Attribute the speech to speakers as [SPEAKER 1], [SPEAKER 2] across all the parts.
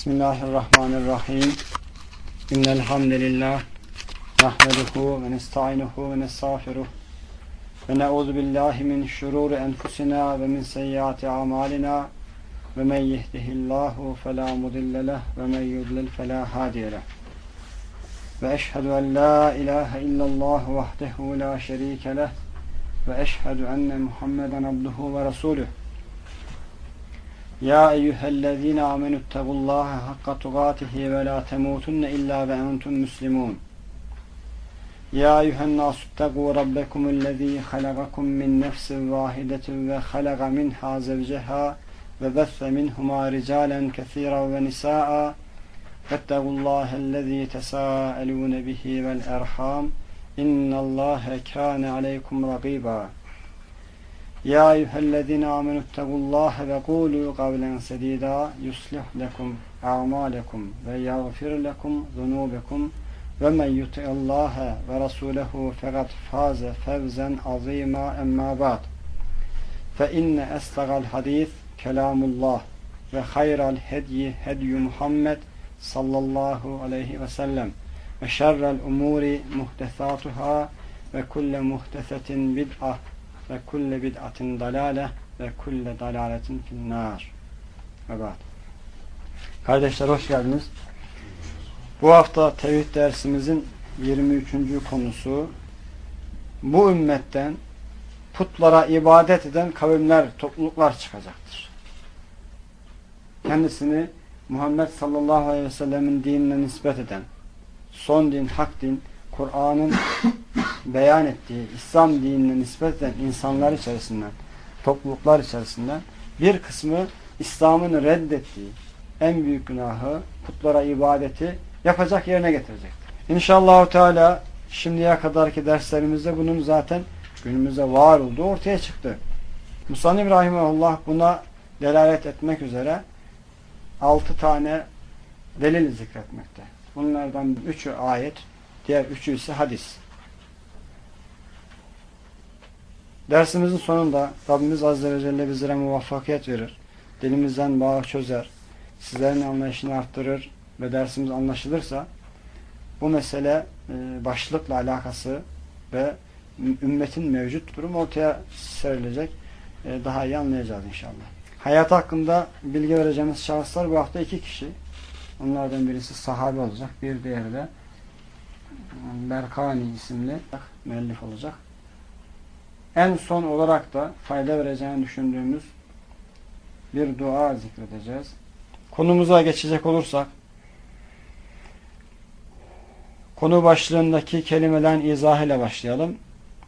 [SPEAKER 1] Bismillahirrahmanirrahim. İnnel hamdelellahi nahmeduhu ve nestainuhu ve nestağfiruh ve na'udzu billahi min şururi enfusina ve min seyyiati amalina ve men yehdihillahu fela mudille leh ve men yudlil fela hadiye leh. Ve eşhedü en la ilahe illallah vahdehu la şerike leh ve eşhedü enne Muhammeden abduhu ve resuluh. Ya eyyühellezine amenüttegullaha hakka tugatihi ve la temutunne illa ve entum müslimun. Ya eyyühennâsüttegû rabbekumullezî halagakum min nefsin vâhidetin ve halaga minhâ zevceha ve besse minhumâ ricâlen kesîran ve nisâ'a vettegullâhellezî tesâelûne bihi vel erhâm innallâhe kâne aleykum ragîbâ. Ya eyyühellezine amenüttegullâhe ve kûlû kavlen sedîdâ yuslih lekum a'mâlekum ve yağfir lekum zunûbekum ve men yuti'illâhe ve rasûlehu fekat fâze fevzen azîmâ emmâ ba'd. Fe inne eslegal hadîs kelâmullah ve hayral hedyi hedyu Muhammed sallallahu aleyhi ve sellem ve şerrel umûri muhtesâtuhâ ve kulle muhtesetin bid'ah ve kulle bid'atin dalale ve kulle dalaletin finnâr. Evet. Kardeşler hoş geldiniz. Bu hafta tevhid dersimizin 23. konusu bu ümmetten putlara ibadet eden kavimler, topluluklar çıkacaktır. Kendisini Muhammed sallallahu aleyhi ve sellemin dinine nispet eden, son din, hak din, Kur'an'ın beyan ettiği İslam dinine nispet eden insanlar içerisinden, topluluklar içerisinden bir kısmı İslam'ın reddettiği en büyük günahı putlara ibadeti yapacak yerine getirecektir. İnşallah Teala şimdiye kadarki derslerimizde bunun zaten günümüzde var olduğu ortaya çıktı. Musannif rahimehullah buna delalet etmek üzere 6 tane delil zikretmekte. Bunlardan 3'ü ayet, diğer 3'ü ise hadis. Dersimizin sonunda Rabbimiz Azze ve Celle bizlere muvaffakiyet verir. Dilimizden bağı çözer. Sizlerin anlayışını arttırır ve dersimiz anlaşılırsa bu mesele başlıkla alakası ve ümmetin mevcut durum ortaya serilecek. Daha iyi anlayacağız inşallah. Hayat hakkında bilgi vereceğimiz şahıslar bu hafta 2 kişi. Onlardan birisi sahabe olacak. Bir diğeri de Berkani isimli müellif olacak. En son olarak da fayda vereceğini düşündüğümüz bir dua zikredeceğiz. Konumuza geçecek olursak konu başlığındaki kelimelerin izahıyla başlayalım.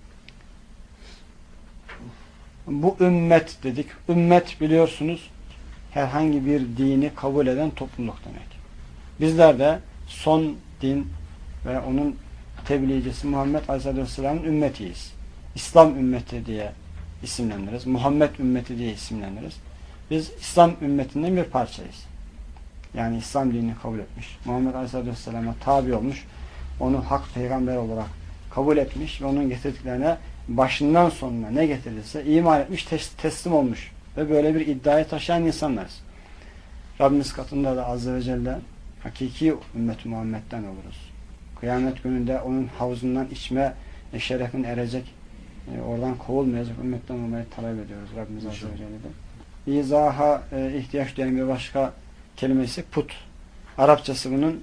[SPEAKER 1] Bu ümmet dedik. Ümmet biliyorsunuz herhangi bir dini kabul eden topluluk demek. Bizler de son din ve onun tebliğcisi Muhammed Aleyhisselam'ın ümmetiyiz. İslam ümmeti diye isimlendiririz. Muhammed ümmeti diye isimlendiririz. Biz İslam ümmetinden bir parçayız. Yani İslam dinini kabul etmiş. Muhammed Aleyhisselam'a tabi olmuş. Onu hak peygamber olarak kabul etmiş ve onun getirdiklerine başından sonuna ne getirirse iman etmiş, teslim olmuş. Ve böyle bir iddiayı taşıyan insanlarız. Rabbimiz katında da Azze ve Celle hakiki ümmet-i Muhammed'den oluruz. Kıyamet gününde onun havuzundan içme şerefine erecek, oradan kovulmayacak ümmetten olmayı talep ediyoruz Rabbimiz Azze ve Celle'den. İzaha ihtiyaç duyan bir başka kelimesi put. Arapçası bunun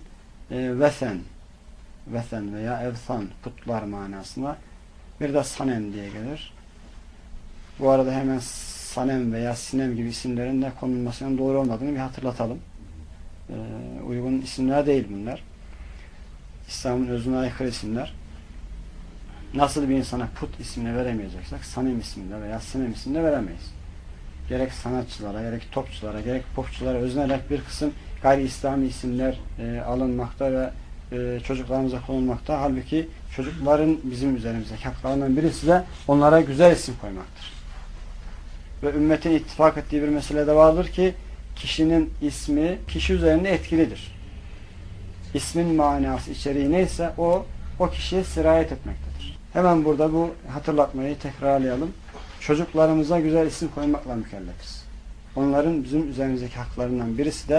[SPEAKER 1] vesen veya evsan, putlar manasına. Bir de sanem diye gelir. Bu arada hemen sanem veya sinem gibi isimlerin de konulmasının doğru olmadığını bir hatırlatalım. Uygun isimler değil bunlar. İslam'ın özüne aykırı isimler. Nasıl bir insana put ismini veremeyeceksek sanem isminde veya sinem isminde veremeyiz. Gerek sanatçılara, gerek topçulara, gerek popçulara özenerek bir kısım gayri İslami isimler alınmakta ve çocuklarımıza konulmakta. Halbuki çocukların bizim üzerimizdeki haklarından birisi de onlara güzel isim koymaktır. Ve ümmetin ittifak ettiği bir mesele de vardır ki kişinin ismi kişi üzerinde etkilidir. İsmin manası, içeriği neyse o kişiye sirayet etmektedir. Hemen burada bu hatırlatmayı tekrarlayalım. Çocuklarımıza güzel isim koymakla mükellefiz. Onların bizim üzerimizdeki haklarından birisi de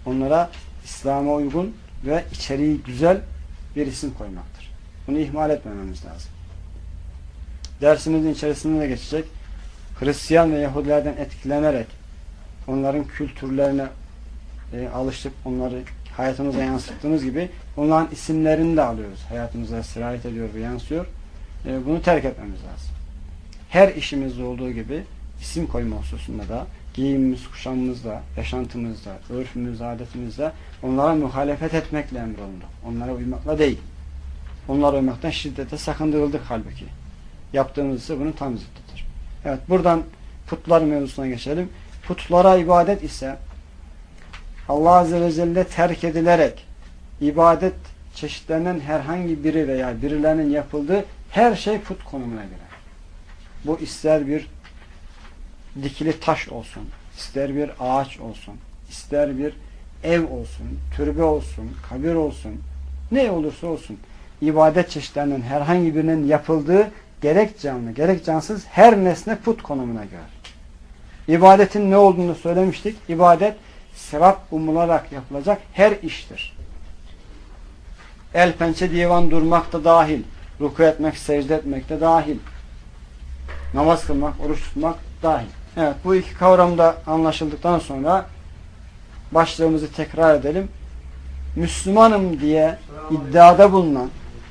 [SPEAKER 1] onlara İslam'a uygun ve içeriği güzel bir isim koymaktır. Bunu ihmal etmememiz lazım. Dersimizin içerisinde de geçecek. Hristiyan ve Yahudilerden etkilenerek onların kültürlerine alışıp onları hayatımıza yansıttığımız gibi onların isimlerini de alıyoruz. Hayatımıza sirayet ediyor ve yansıyor. Bunu terk etmemiz lazım. Her işimizde olduğu gibi isim koyma hususunda da giyimimiz, kuşamımızda, yaşantımızda, örfümüzde, adetimizde onlara muhalefet etmekle emrolunduk. Onlara uymakla değil. Onlara uymaktan şiddete sakındırıldık halbuki. Yaptığımız ise bunun tam zıttıdır. Evet, buradan putlar mevzusuna geçelim. Putlara ibadet ise Allah Azze ve Celle terk edilerek ibadet çeşitlerinden herhangi biri veya birilerinin yapıldığı her şey put konumuna girer. Bu ister bir dikili taş olsun, ister bir ağaç olsun, ister bir ev olsun, türbe olsun, kabir olsun, ne olursa olsun ibadet çeşitlerinden herhangi birinin yapıldığı gerek canlı gerek cansız her nesne put konumuna girer. İbadetin ne olduğunu söylemiştik. İbadet sevap umularak yapılacak her iştir. El pençe divan durmak da dahil, ruku etmek, secde etmek de dahil, namaz kılmak, oruç tutmak dahil. Evet, bu iki kavram da anlaşıldıktan sonra başlığımızı tekrar edelim. Müslümanım diye iddiada bulunan,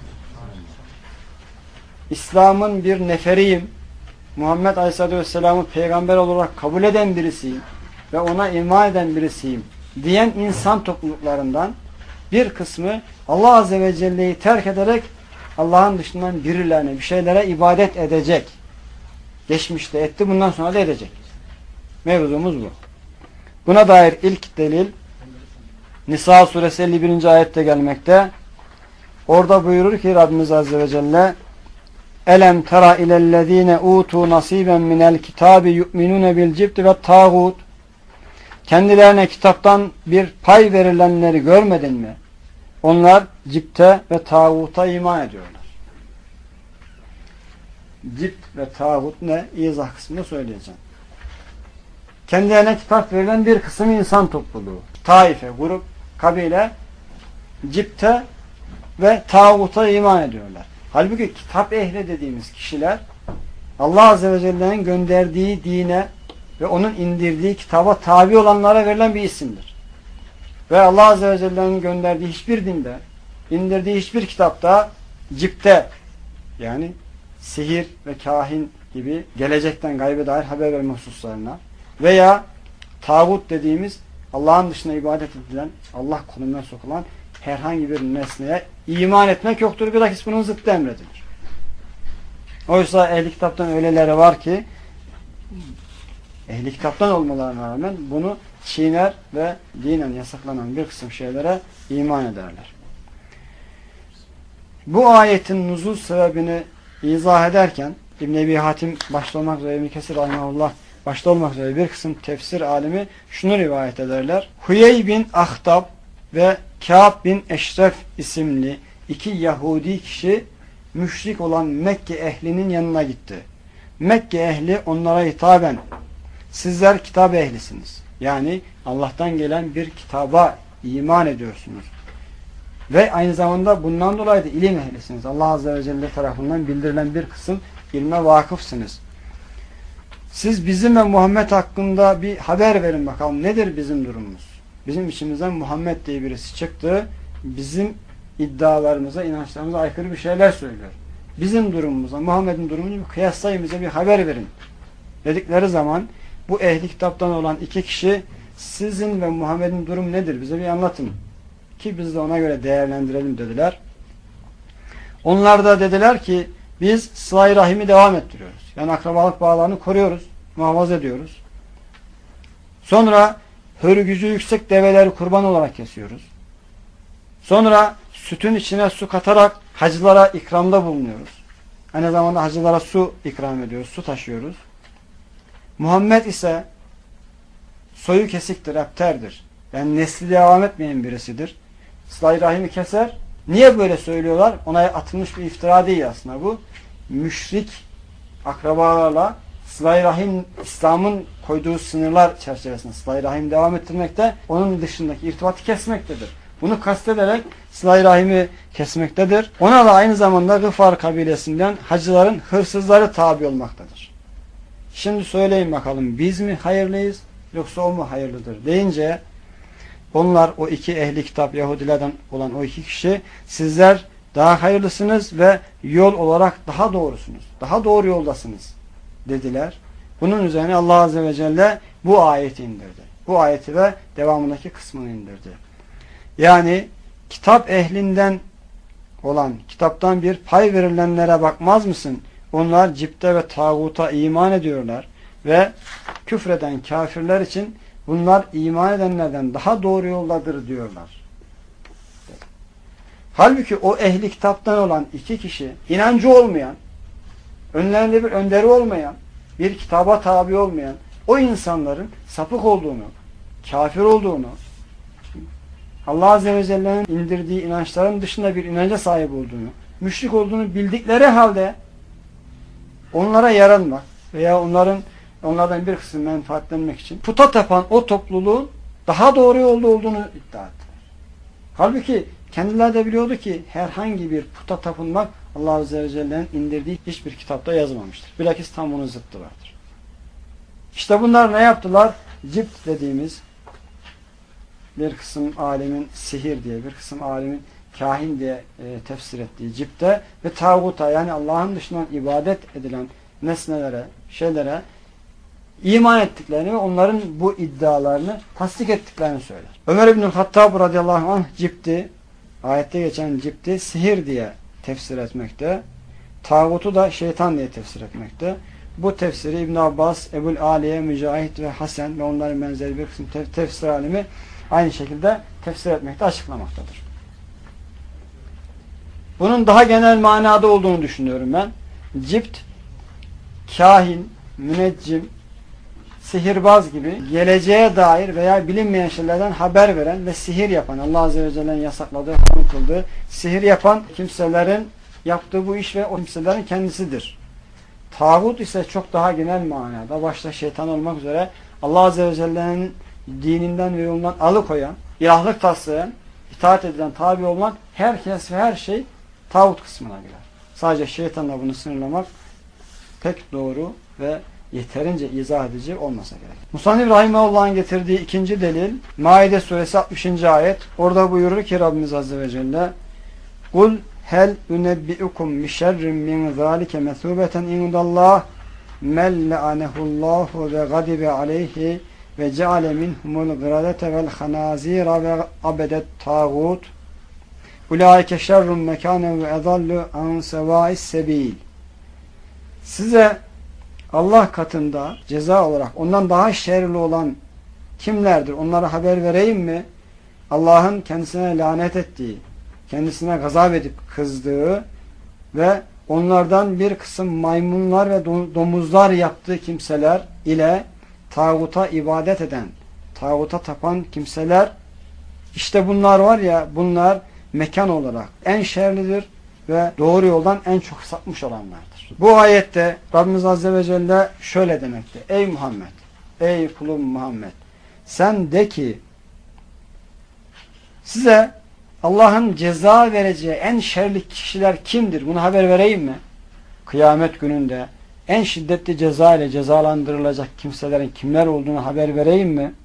[SPEAKER 1] İslam'ın bir neferiyim, Muhammed Aleyhisselatü Vesselam'ı peygamber olarak kabul eden birisiyim ve ona iman eden birisiyim diyen insan topluluklarından bir kısmı Allah Azze ve Celle'yi terk ederek Allah'ın dışından birilerine, bir şeylere ibadet edecek. Geçmişte etti, bundan sonra da edecek. Mevzumuz bu. Buna dair ilk delil Nisa suresi 51. ayette gelmekte. Orada buyurur ki Rabbimiz Azze ve Celle Elem tera ilellezine utu nasiben minel kitabi yu'minune bil cibti ve tağut. Kendilerine kitaptan bir pay verilenleri görmedin mi? Onlar cipte ve tağuta iman ediyorlar. Cipt ve tağut ne? İzah kısmında söyleyeceğim. Kendilerine kitap verilen bir kısım insan topluluğu. Taife, grup, kabile cipte ve tağuta iman ediyorlar. Halbuki kitap ehli dediğimiz kişiler Allah Azze ve Celle'nin gönderdiği dine ve onun indirdiği kitaba tabi olanlara verilen bir isimdir. Ve Allah Azze ve Celle'nin gönderdiği hiçbir dinde, indirdiği hiçbir kitapta cipte, yani sihir ve kahin gibi gelecekten gaybe dair haber verme hususlarına veya tağut dediğimiz Allah'ın dışına ibadet edilen, Allah konumuna sokulan herhangi bir nesneye iman etmek yoktur. Bilakis bunun zıttı emredilir. Oysa ehli kitaptan öyleleri var ki ehli kitaptan olmalarına rağmen bunu çiğner ve dinen yasaklanan bir kısım şeylere iman ederler. Bu ayetin nuzul sebebini izah ederken İbn-i Ebi Hatim başta olmak üzere, İbn-i Kesir rahimahullah başta olmak üzere bir kısım tefsir alimi şunu rivayet ederler. Huyey bin Ahtab ve Kâb bin Eşref isimli iki Yahudi kişi müşrik olan Mekke ehlinin yanına gitti. Mekke ehli onlara hitaben sizler kitap ehlisiniz. Yani Allah'tan gelen bir kitaba iman ediyorsunuz. Ve aynı zamanda bundan dolayı da ilim ehlisiniz. Allah Azze ve Celle tarafından bildirilen bir kısım ilme vakıfsınız. Siz bizim ve Muhammed hakkında bir haber verin bakalım. Nedir bizim durumumuz? Bizim içimizden Muhammed diye birisi çıktı. Bizim iddialarımıza, inançlarımıza aykırı bir şeyler söylüyor. Bizim durumumuza, Muhammed'in durumunu kıyaslayın, bize bir haber verin dedikleri zaman bu ehli kitaptan olan iki kişi sizin ve Muhammed'in durumu nedir? Bize bir anlatın ki biz de ona göre değerlendirelim dediler. Onlar da dediler ki biz sıla-i rahimi devam ettiriyoruz. Yani akrabalık bağlarını koruyoruz, muhafaza ediyoruz. Sonra hörgücü yüksek develeri kurban olarak kesiyoruz. Sonra sütün içine su katarak hacılara ikramda bulunuyoruz. Aynı zamanda hacılara su ikram ediyoruz, su taşıyoruz. Muhammed ise soyu kesiktir, epterdir. Yani nesli devam etmeyen birisidir. Sıla-i rahimi keser. Niye böyle söylüyorlar? Ona atılmış bir iftira değil aslında bu. Müşrik akrabalarla Sıla-i Rahim, İslam'ın koyduğu sınırlar çerçevesinde Sıla-i Rahim devam ettirmekte, onun dışındaki irtibatı kesmektedir. Bunu kastederek Sıla-i Rahim'i kesmektedir. Ona da aynı zamanda Gıfar kabilesinden hacıların hırsızları tabi olmaktadır. Şimdi söyleyin bakalım, biz mi hayırlıyız yoksa o mu hayırlıdır deyince, onlar, o iki ehli kitap Yahudilerden olan o iki kişi, sizler daha hayırlısınız ve yol olarak daha doğrusunuz, daha doğru yoldasınız dediler. Bunun üzerine Allah Azze ve Celle bu ayeti indirdi. Bu ayeti ve devamındaki kısmını indirdi. Yani kitap ehlinden olan, kitaptan bir pay verilenlere bakmaz mısın? Onlar cipte ve tağuta iman ediyorlar ve küfreden kafirler için bunlar iman edenlerden daha doğru yoldadır diyorlar. Halbuki o ehli kitaptan olan iki kişi, inancı olmayan, önlerinde bir önderi olmayan, bir kitaba tabi olmayan o insanların sapık olduğunu, kafir olduğunu, Allah Azze ve Celle'nin indirdiği inançların dışında bir inanca sahip olduğunu, müşrik olduğunu bildikleri halde onlara yaranmak veya onlardan bir kısmı menfaatlenmek için puta tapan o topluluğun daha doğru yolda olduğunu iddia ettiler. Halbuki kendileri de biliyordu ki herhangi bir puta tapınmak Allah Azze ve Celle'nin indirdiği hiçbir kitapta yazmamıştır. Bilakis tam onun zıttı vardır. İşte bunlar ne yaptılar? Cipt dediğimiz bir kısım alimin sihir diye, bir kısım alimin kahin diye tefsir ettiği cipte ve tağuta, yani Allah'ın dışından ibadet edilen nesnelere, şeylere iman ettiklerini ve onların bu iddialarını tasdik ettiklerini söyler. Ömer İbnül Hattab radıyallahu anh cipti, ayette geçen cipti sihir diye tefsir etmekte. Tağutu da şeytan diye tefsir etmekte. Bu tefsiri İbn Abbas, Ebul Aliye, Mücahit ve Hasan ve onların benzeri bir kısım tefsir alimi aynı şekilde tefsir etmekte, açıklamaktadır. Bunun daha genel manada olduğunu düşünüyorum ben. Cipt, kahin, müneccim, sihirbaz gibi geleceğe dair veya bilinmeyen şeylerden haber veren ve sihir yapan, Allah Azze ve Celle'nin yasakladığı, haram kıldığı, sihir yapan kimselerin yaptığı bu iş ve o kimselerin kendisidir. Tağut ise çok daha genel manada, başta şeytan olmak üzere Allah Azze ve Celle'nin dininden ve yolundan alıkoyan, ilahlık taslayan, itaat edilen, tabi olan herkes ve her şey tağut kısmına girer. Sadece şeytanla bunu sınırlamak pek doğru ve yeterince izah edici olmasa gerek. Musannif Rahimahullah'ın getirdiği ikinci delil Maide suresi 60. ayet. Orada buyurur ki Rabbimiz Azze ve Celle Kul hel unebbiukum bi şerrin min zalike mesubeten indallah men la'anehullahu ve gadibe aleyhi ve ceale minhumul gradete vel hanazira ve abedet tağut ulaike şerrun mekanen ve edallu an sevâis sebil. Size Allah katında ceza olarak ondan daha şerli olan kimlerdir? Onlara haber vereyim mi? Allah'ın kendisine lanet ettiği, kendisine gazap edip kızdığı ve onlardan bir kısım maymunlar ve domuzlar yaptığı kimseler ile tağuta ibadet eden, tağuta tapan kimseler, işte bunlar var ya, bunlar mekan olarak en şerlidir ve doğru yoldan en çok sapmış olanlardır. Bu ayette Rabbimiz Azze ve Celle şöyle demekte: Ey Muhammed, ey kulum Muhammed, sen de ki size Allah'ın ceza vereceği en şerli kişiler kimdir? Bunu haber vereyim mi? Kıyamet gününde en şiddetli ceza ile cezalandırılacak kimselerin kimler olduğunu haber vereyim mi?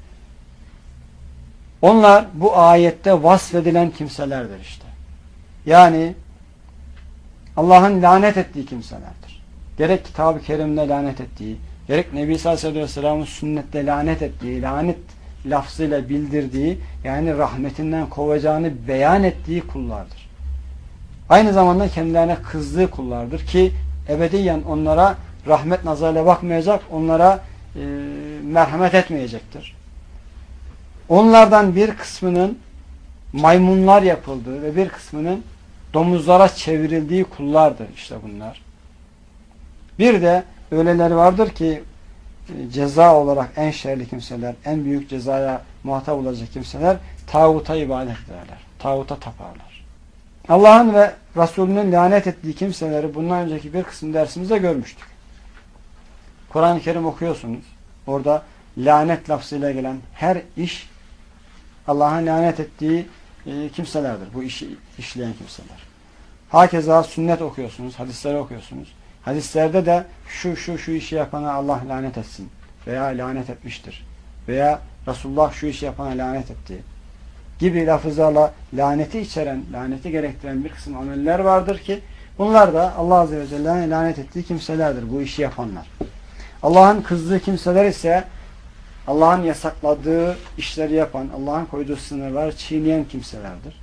[SPEAKER 1] Onlar bu ayette vasfedilen kimselerdir işte. Yani Allah'ın lanet ettiği kimselerdir. Gerek Kitab-ı Kerim'de lanet ettiği, gerek Nebi sallallahu aleyhi ve sellem'in sünnette lanet ettiği, lanet lafzıyla bildirdiği, yani rahmetinden kovacağını beyan ettiği kullardır. Aynı zamanda kendilerine kızdığı kullardır ki ebediyen onlara rahmet nazarıyla bakmayacak, onlara merhamet etmeyecektir. Onlardan bir kısmının maymunlar yapıldığı ve bir kısmının domuzlara çevrildiği kullardır işte bunlar. Bir de öyleler vardır ki ceza olarak en şerli kimseler, en büyük cezaya muhatap olacak kimseler tağuta ibadet ederler. Tağuta taparlar. Allah'ın ve Resulünün lanet ettiği kimseleri bundan önceki bir kısım dersimizde görmüştük. Kur'an-ı Kerim okuyorsunuz. Orada lanet lafzıyla gelen her iş Allah'ın lanet ettiği kimselerdir. Bu işi işleyen kimseler. Hakeza sünnet okuyorsunuz, hadisleri okuyorsunuz. Hadislerde de şu işi yapana Allah lanet etsin veya lanet etmiştir veya Resulullah şu işi yapana lanet etti gibi lafızlarla laneti içeren, laneti gerektiren bir kısım ameller vardır ki bunlar da Allah Azze ve Celle'nin lanet ettiği kimselerdir, bu işi yapanlar. Allah'ın kızdığı kimseler ise Allah'ın yasakladığı işleri yapan, Allah'ın koyduğu sınırları çiğneyen kimselerdir.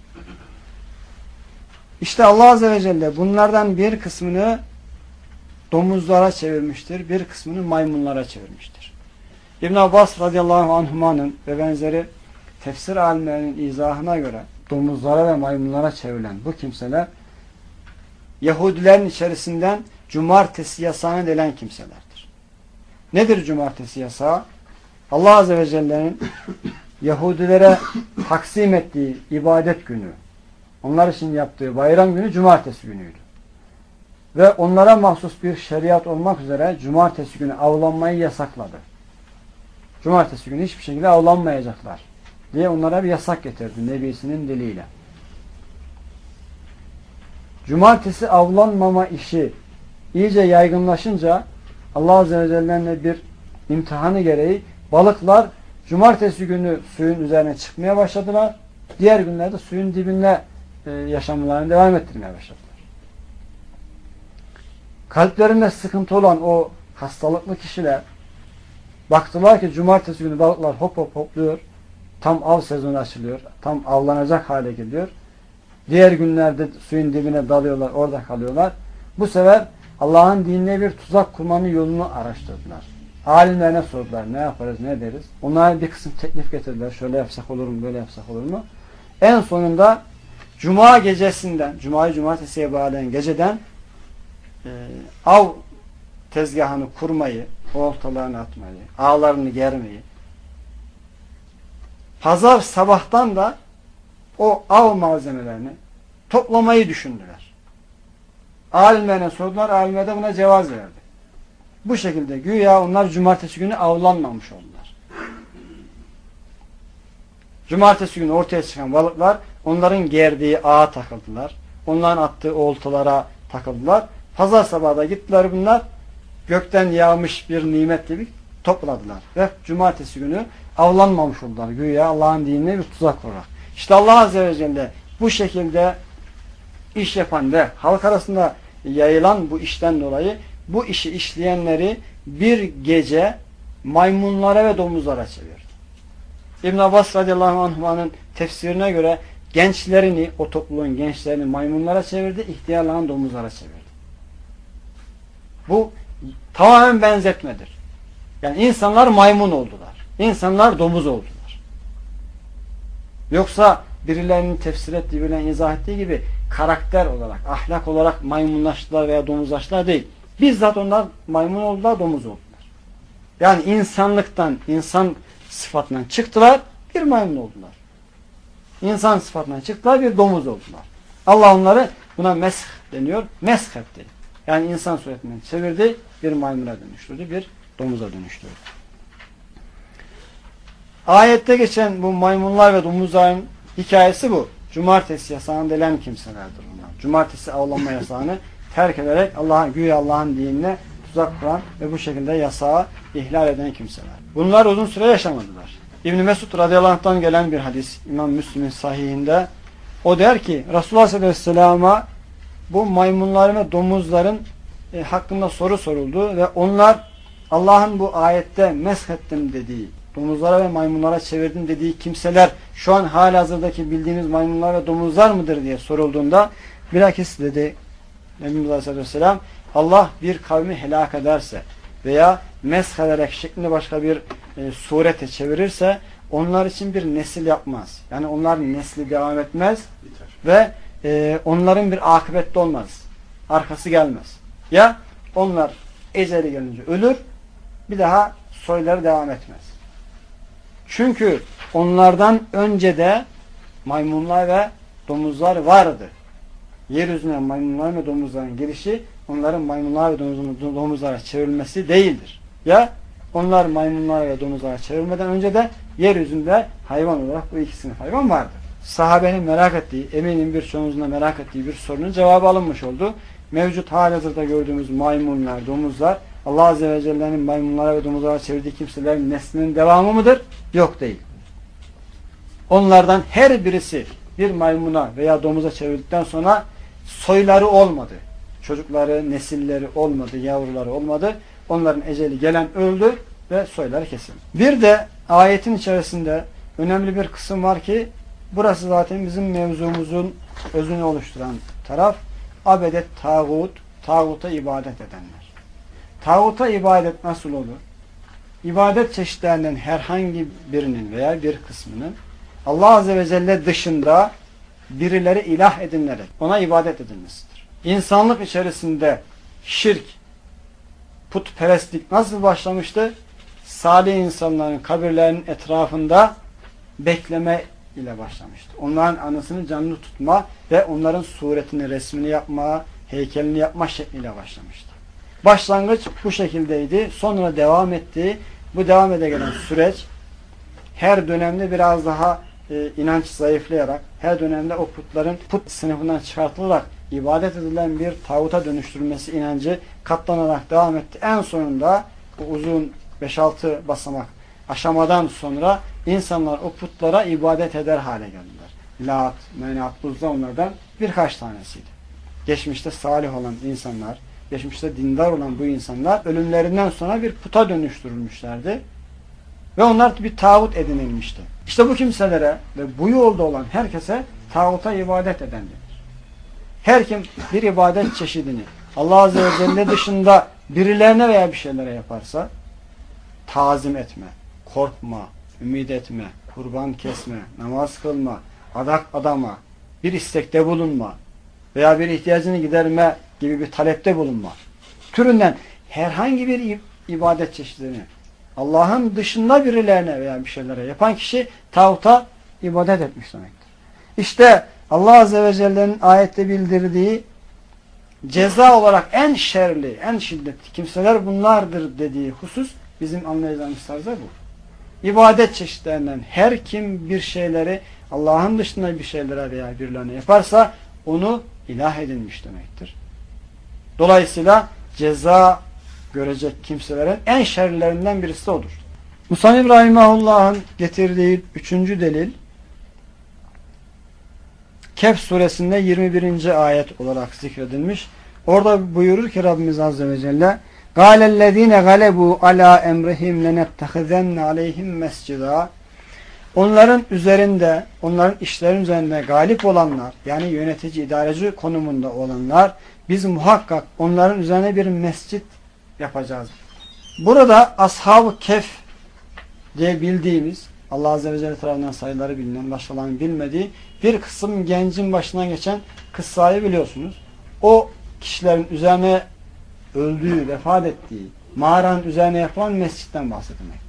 [SPEAKER 1] İşte Allah Azze ve Celle bunlardan bir kısmını domuzlara çevirmiştir, bir kısmını maymunlara çevirmiştir. İbn Abbas radıyallahu anhuma'nın ve benzeri tefsir alimlerinin izahına göre domuzlara ve maymunlara çevrilen bu kimseler Yahudilerin içerisinden cumartesi yasağına delen kimselerdir. Nedir cumartesi yasağı? Allah Azze ve Celle'nin Yahudilere taksim ettiği ibadet günü, onlar için yaptığı bayram günü cumartesi günüydü. Ve onlara mahsus bir şeriat olmak üzere cumartesi günü avlanmayı yasakladı. Cumartesi günü hiçbir şekilde avlanmayacaklar diye onlara bir yasak getirdi Nebisinin diliyle. Cumartesi avlanmama işi iyice yaygınlaşınca Allah Azze ve Celle'nin bir imtihanı gereği balıklar cumartesi günü suyun üzerine çıkmaya başladılar. Diğer günlerde suyun dibinde yaşamlarını devam ettirmeye başladılar. Kalplerinde sıkıntı olan o hastalıklı kişiler baktılar ki cumartesi günü balıklar hop hop hopluyor. Tam av sezonu açılıyor. Tam avlanacak hale geliyor. Diğer günlerde suyun dibine dalıyorlar, orada kalıyorlar. Bu sefer Allah'ın dinine bir tuzak kurmanın yolunu araştırdılar. Alimlerine sordular. Ne yaparız, ne ederiz? Onlara bir kısım teklif getirdiler. Şöyle yapsak olur mu, böyle yapsak olur mu? En sonunda Cuma gecesinden, Cuma'yı cumartesiye bağlayan geceden av tezgahını kurmayı, oltalarını atmayı, ağlarını germeyi, pazar sabahtan da o av malzemelerini toplamayı düşündüler. Alimlerine sordular, alimler de buna cevaz verdi. Bu şekilde güya onlar cumartesi günü avlanmamış oldular. Cumartesi günü ortaya çıkan balıklar onların gerdiği ağa takıldılar. Onların attığı oltalara takıldılar. Pazar sabahı da gittiler bunlar. Gökten yağmış bir nimet gibi topladılar. Ve cumartesi günü avlanmamış oldular. Güya Allah'ın dinine bir tuzak kurarak. İşte Allah Azze ve Celle bu şekilde iş yapan ve halk arasında yayılan bu işten dolayı bu işi işleyenleri bir gece maymunlara ve domuzlara çevirdi. İbn Abbas radıyallahu anh'ın tefsirine göre gençlerini, o topluluğun gençlerini maymunlara çevirdi, ihtiyarlarını domuzlara çevirdi. Bu tamamen benzetmedir. Yani insanlar maymun oldular. İnsanlar domuz oldular. Yoksa birilerinin tefsir ettiği, birilerinin izah ettiği gibi karakter olarak, ahlak olarak maymunlaştılar veya domuzlaştılar değil. Bizzat onlar maymun oldular, domuz oldular. Yani insanlıktan, insan sıfatından çıktılar, bir maymun oldular. İnsan sıfatından çıktılar, bir domuz oldular. Allah onları buna mesh deniyor, mesh etti. Yani insan suretinden çevirdi, bir maymuna dönüştürdü, bir domuza dönüştürdü. Ayette geçen bu maymunlar ve domuzların hikayesi bu. Cumartesi yasağını delen kimselerdir bunlar. Cumartesi avlanma yasağını terk ederek güya Allah'ın dinine tuzak kuran ve bu şekilde yasağı ihlal eden kimseler. Bunlar uzun süre yaşamadılar. İbn-i Mesud radıyallahu anh'tan gelen bir hadis İmam Müslim'in sahihinde. O der ki Resulullah sallallahu aleyhi ve sellem'e bu maymunların ve domuzların hakkında soru soruldu ve onlar Allah'ın bu ayette meshettim dediği, domuzlara ve maymunlara çevirdim dediği kimseler şu an halihazırdaki bildiğimiz maymunlar ve domuzlar mıdır diye sorulduğunda bilakis dedi Nebimiz Aleyhisselam Allah bir kavmi helak ederse veya mesh ederek şeklinde başka bir surete çevirirse onlar için bir nesil yapmaz. Yani onların nesli devam etmez ve onların bir akıbette olmaz. Arkası gelmez. Ya onlar eceli gelince ölür, bir daha soyları devam etmez. Çünkü onlardan önce de maymunlar ve domuzlar vardı. Yeryüzüne maymunlar ve domuzların gelişi onların maymunlar ve domuzlara çevrilmesi değildir. Ya onlar maymunlara ve domuzlara çevrilmeden önce de yeryüzünde hayvan olarak bu iki sınıf hayvan vardı. Sahabenin merak ettiği, eminim birçoğunuzun da merak ettiği bir sorunun cevabı alınmış oldu. Mevcut halihazırda gördüğümüz maymunlar, domuzlar Allah Azze ve Celle'nin maymunlara ve domuzlara çevirdiği kimselerin neslinin devamı mıdır? Yok, değil. Onlardan her birisi bir maymuna veya domuza çevrildikten sonra soyları olmadı. Çocukları, nesilleri olmadı, yavruları olmadı. Onların eceli gelen öldü ve soyları kesildi. Bir de ayetin içerisinde önemli bir kısım var ki burası zaten bizim mevzumuzun özünü oluşturan taraf. Abedet tağut, tağuta ibadet edenler. Tağuta ibadet nasıl olur? İbadet çeşitlerinden herhangi birinin veya bir kısmının Allah Azze ve Celle dışında birileri ilah edinilerek ona ibadet edilmesidir. İnsanlık içerisinde şirk, putperestlik nasıl başlamıştı? Salih insanların kabirlerinin etrafında bekleme ile başlamıştı. Onların anısını canlı tutma ve onların suretini, resmini yapma, heykelini yapma şekliyle başlamıştı. Başlangıç bu şekildeydi. Sonra devam etti. Bu devam ede gelen süreç her dönemde biraz daha inanç zayıflayarak, her dönemde o putların put sınıfından çıkartılarak ibadet edilen bir tağuta dönüştürülmesi inancı katlanarak devam etti. En sonunda bu uzun 5-6 basamak aşamadan sonra insanlar o putlara ibadet eder hale geldiler. Lat, Menat, Uzza onlardan birkaç tanesiydi. Geçmişte salih olan insanlar, geçmişte dindar olan bu insanlar ölümlerinden sonra bir puta dönüştürülmüşlerdi. Ve onlar bir tağut edinilmişti. İşte bu kimselere ve bu yolda olan herkese tağuta ibadet eden denir. Her kim bir ibadet çeşidini Allah Azze ve Celle dışında birilerine veya bir şeylere yaparsa tazim etme, korkma, ümit etme, kurban kesme, namaz kılma, adak adama, bir istekte bulunma veya bir ihtiyacını giderme gibi bir talepte bulunma türünden herhangi bir ibadet çeşidini Allah'ın dışında birilerine veya bir şeylere yapan kişi tağuta ibadet etmiş demektir. İşte Allah Azze ve Celle'nin ayette bildirdiği ceza olarak en şerli, en şiddetli kimseler bunlardır dediği husus bizim anlayacağımız tarzda bu. İbadet çeşitlerinden her kim bir şeyleri Allah'ın dışında bir şeylere veya birilerine yaparsa onu ilah edinmiş demektir. Dolayısıyla ceza görecek kimselerin en şerlilerinden birisi odur. Musannif Rahimahullah'ın getirdiği 3. delil Kehf suresinde 21. ayet olarak zikredilmiş. Orada buyurur ki Rabbimiz Azze ve Celle قَالَ الَّذ۪ينَ غَلَبُوا عَلَى اَمْرِهِمْ لَنَتَّخِذَنَّ عَلَيْهِمْ مَسْجِدًا Onların üzerinde, onların işlerin üzerinde galip olanlar, yani yönetici, idareci konumunda olanlar, biz muhakkak onların üzerine bir mescit yapacağız. Burada Ashab-ı Kehf diye bildiğimiz, Allah Azze ve Celle tarafından sayıları bilinen, başkalarının bilmediği bir kısım gencin başından geçen kıssayı biliyorsunuz. O kişilerin üzerine öldüğü, vefat ettiği, mağaranın üzerine yapılan mescitten bahsedilmekte.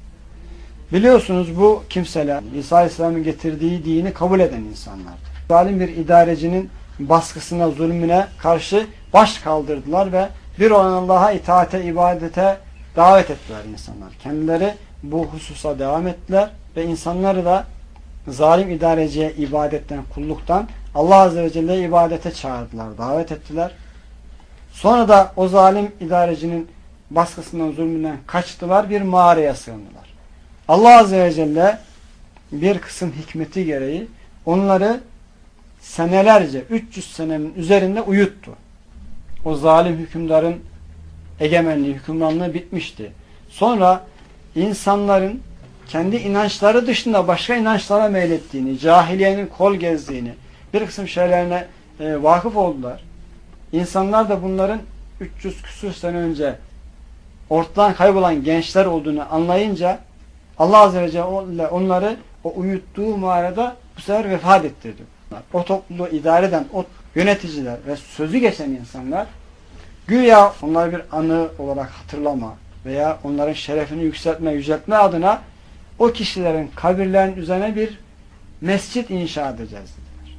[SPEAKER 1] Biliyorsunuz bu kimseler İsa Aleyhisselam'ın getirdiği dini kabul eden insanlardı. Zalim bir idarecinin baskısına, zulmüne karşı baş kaldırdılar ve bir olan Allah'a itaate, ibadete davet ettiler insanlar. Kendileri bu hususa devam ettiler ve insanları da zalim idareciye ibadetten, kulluktan Allah Azze ve Celle'ye ibadete çağırdılar, davet ettiler. Sonra da o zalim idarecinin baskısından, zulmünden kaçtılar, bir mağaraya sığındılar. Allah Azze ve Celle bir kısım hikmeti gereği onları senelerce, 300 senenin üzerinde uyuttu. O zalim hükümdarın egemenliği, hükümranlığı bitmişti. Sonra insanların kendi inançları dışında başka inançlara meylettiğini, cahiliyenin kol gezdiğini, bir kısım şeylerine vakıf oldular. İnsanlar da bunların 300 küsur sene önce ortadan kaybolan gençler olduğunu anlayınca Allah Azze ve Celle onları o uyuttuğu mağarada bu sefer vefat ettirdi. O topluluğu idare eden o yöneticiler ve sözü geçen insanlar güya onları bir anı olarak hatırlama veya onların şerefini yükseltme, yüceltme adına o kişilerin kabirlerinin üzerine bir mescit inşa edeceğiz dediler.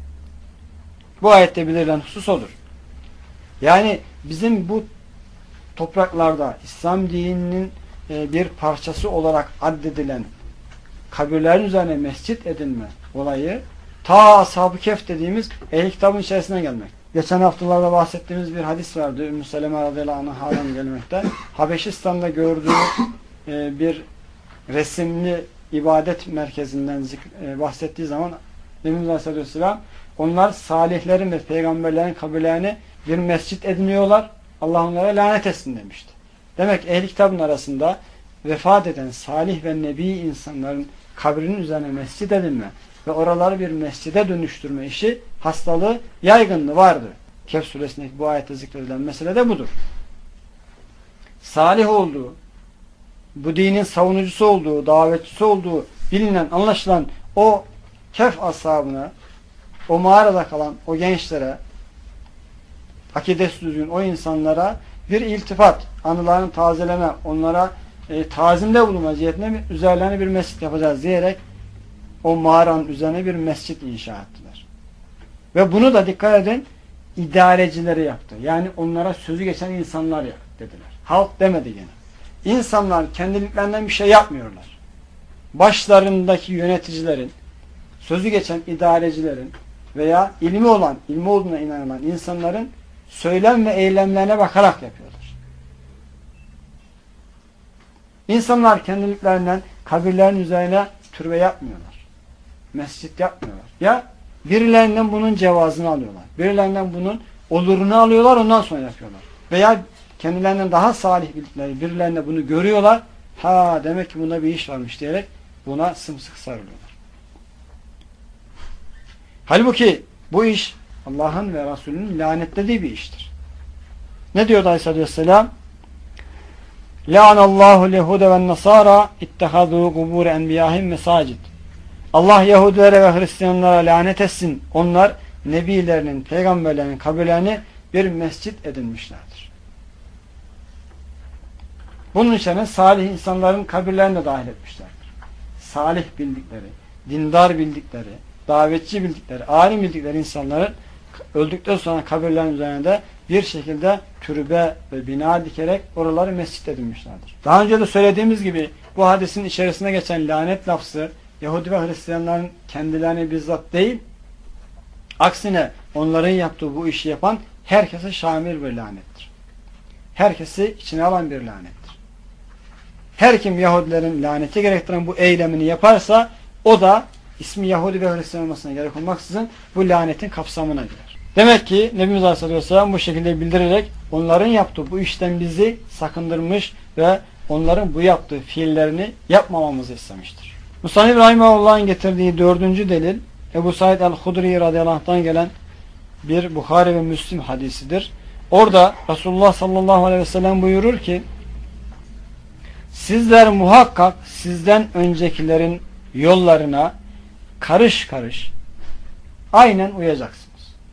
[SPEAKER 1] Bu ayette belirtilen husus odur. Yani bizim bu topraklarda İslam dininin bir parçası olarak addedilen kabirlerin üzerine mescit edilme olayı ta Ashab-ı Kehf dediğimiz ehl-i kitabın içerisine gelmek. Geçen haftalarda bahsettiğimiz bir hadis vardı. Ümmü Seleme radıyallahu anh'a'dan gelmekte. Habeşistan'da gördüğü bir resimli ibadet merkezinden bahsettiği zaman Efendimiz Aleyhisselam onlar salihlerin ve peygamberlerin kabirlerini bir mescit ediniyorlar. Allah onlara lanet etsin demişti. Demek ehl-i kitabın arasında vefat eden salih ve nebi insanların kabrinin üzerine mescit edinme ve oraları bir mescide dönüştürme işi, hastalığı, yaygınlığı vardı. Kehf suresindeki bu ayette zikredilen mesele de budur. Salih olduğu, bu dinin savunucusu olduğu, davetçisi olduğu bilinen, anlaşılan o Kehf ashabına, o mağarada kalan o gençlere, akidesi düzgün o insanlara bir iltifat, anılarını tazeleme, onlara tazimde bulunma cihetine üzerlerine bir mescit yapacağız diyerek o mağaranın üzerine bir mescit inşa ettiler. Ve bunu da dikkat edin, idarecileri yaptı. Yani onlara sözü geçen insanlar yaptı dediler. Halk demedi gene. İnsanlar kendiliklerinden bir şey yapmıyorlar. Başlarındaki yöneticilerin, sözü geçen idarecilerin veya ilmi olduğuna inanılan insanların söylem ve eylemlerine bakarak yapıyorlar. İnsanlar kendiliklerinden kabirlerin üzerine türbe yapmıyorlar. Mescit yapmıyorlar. Ya birilerinden bunun cevazını alıyorlar. Birilerinden bunun olurunu alıyorlar, ondan sonra yapıyorlar. Veya kendilerinden daha salih bildikleri birilerine bunu görüyorlar. Ha demek ki bunda bir iş varmış diyerek buna sımsıkı sarılıyorlar. Halbuki bu iş Allah'ın ve Resulünün lanetlediği bir iştir. Ne diyor Aleyhisselatü Vesselam? La'anallahu lehude ve nasara ittehadu kubur enbiyahim mesacid. Allah Yahudilere ve Hristiyanlara lanet etsin. Onlar nebilerinin, peygamberlerinin kabirlerini bir mescit edinmişlerdir. Bunun içine salih insanların kabirlerini de dahil etmişlerdir. Salih bildikleri, dindar bildikleri, davetçi bildikleri, alim bildikleri insanların öldükten sonra kabirlerin üzerine de bir şekilde türbe ve bina dikerek oraları mescit edinmişlerdir. Daha önce de söylediğimiz gibi bu hadisin içerisine geçen lanet lafzı Yahudi ve Hristiyanların kendilerini bizzat değil, aksine onların yaptığı bu işi yapan herkese şamil bir lanettir. Herkesi içine alan bir lanettir. Her kim Yahudilerin laneti gerektiren bu eylemini yaparsa o da ismi Yahudi ve Hristiyan olmasına gerek olmaksızın bu lanetin kapsamına girer. Demek ki Nebimiz Aleyhisselam bu şekilde bildirerek onların yaptığı bu işten bizi sakındırmış ve onların bu yaptığı fiillerini yapmamamızı istemiştir. Musannif Rahimahullah'ın getirdiği dördüncü delil Ebu Said el-Hudri radıyallahu anh'tan gelen bir Bukhari ve Müslim hadisidir. Orada Resulullah sallallahu aleyhi ve sellem buyurur ki sizler muhakkak sizden öncekilerin yollarına karış karış aynen uyacaksınız.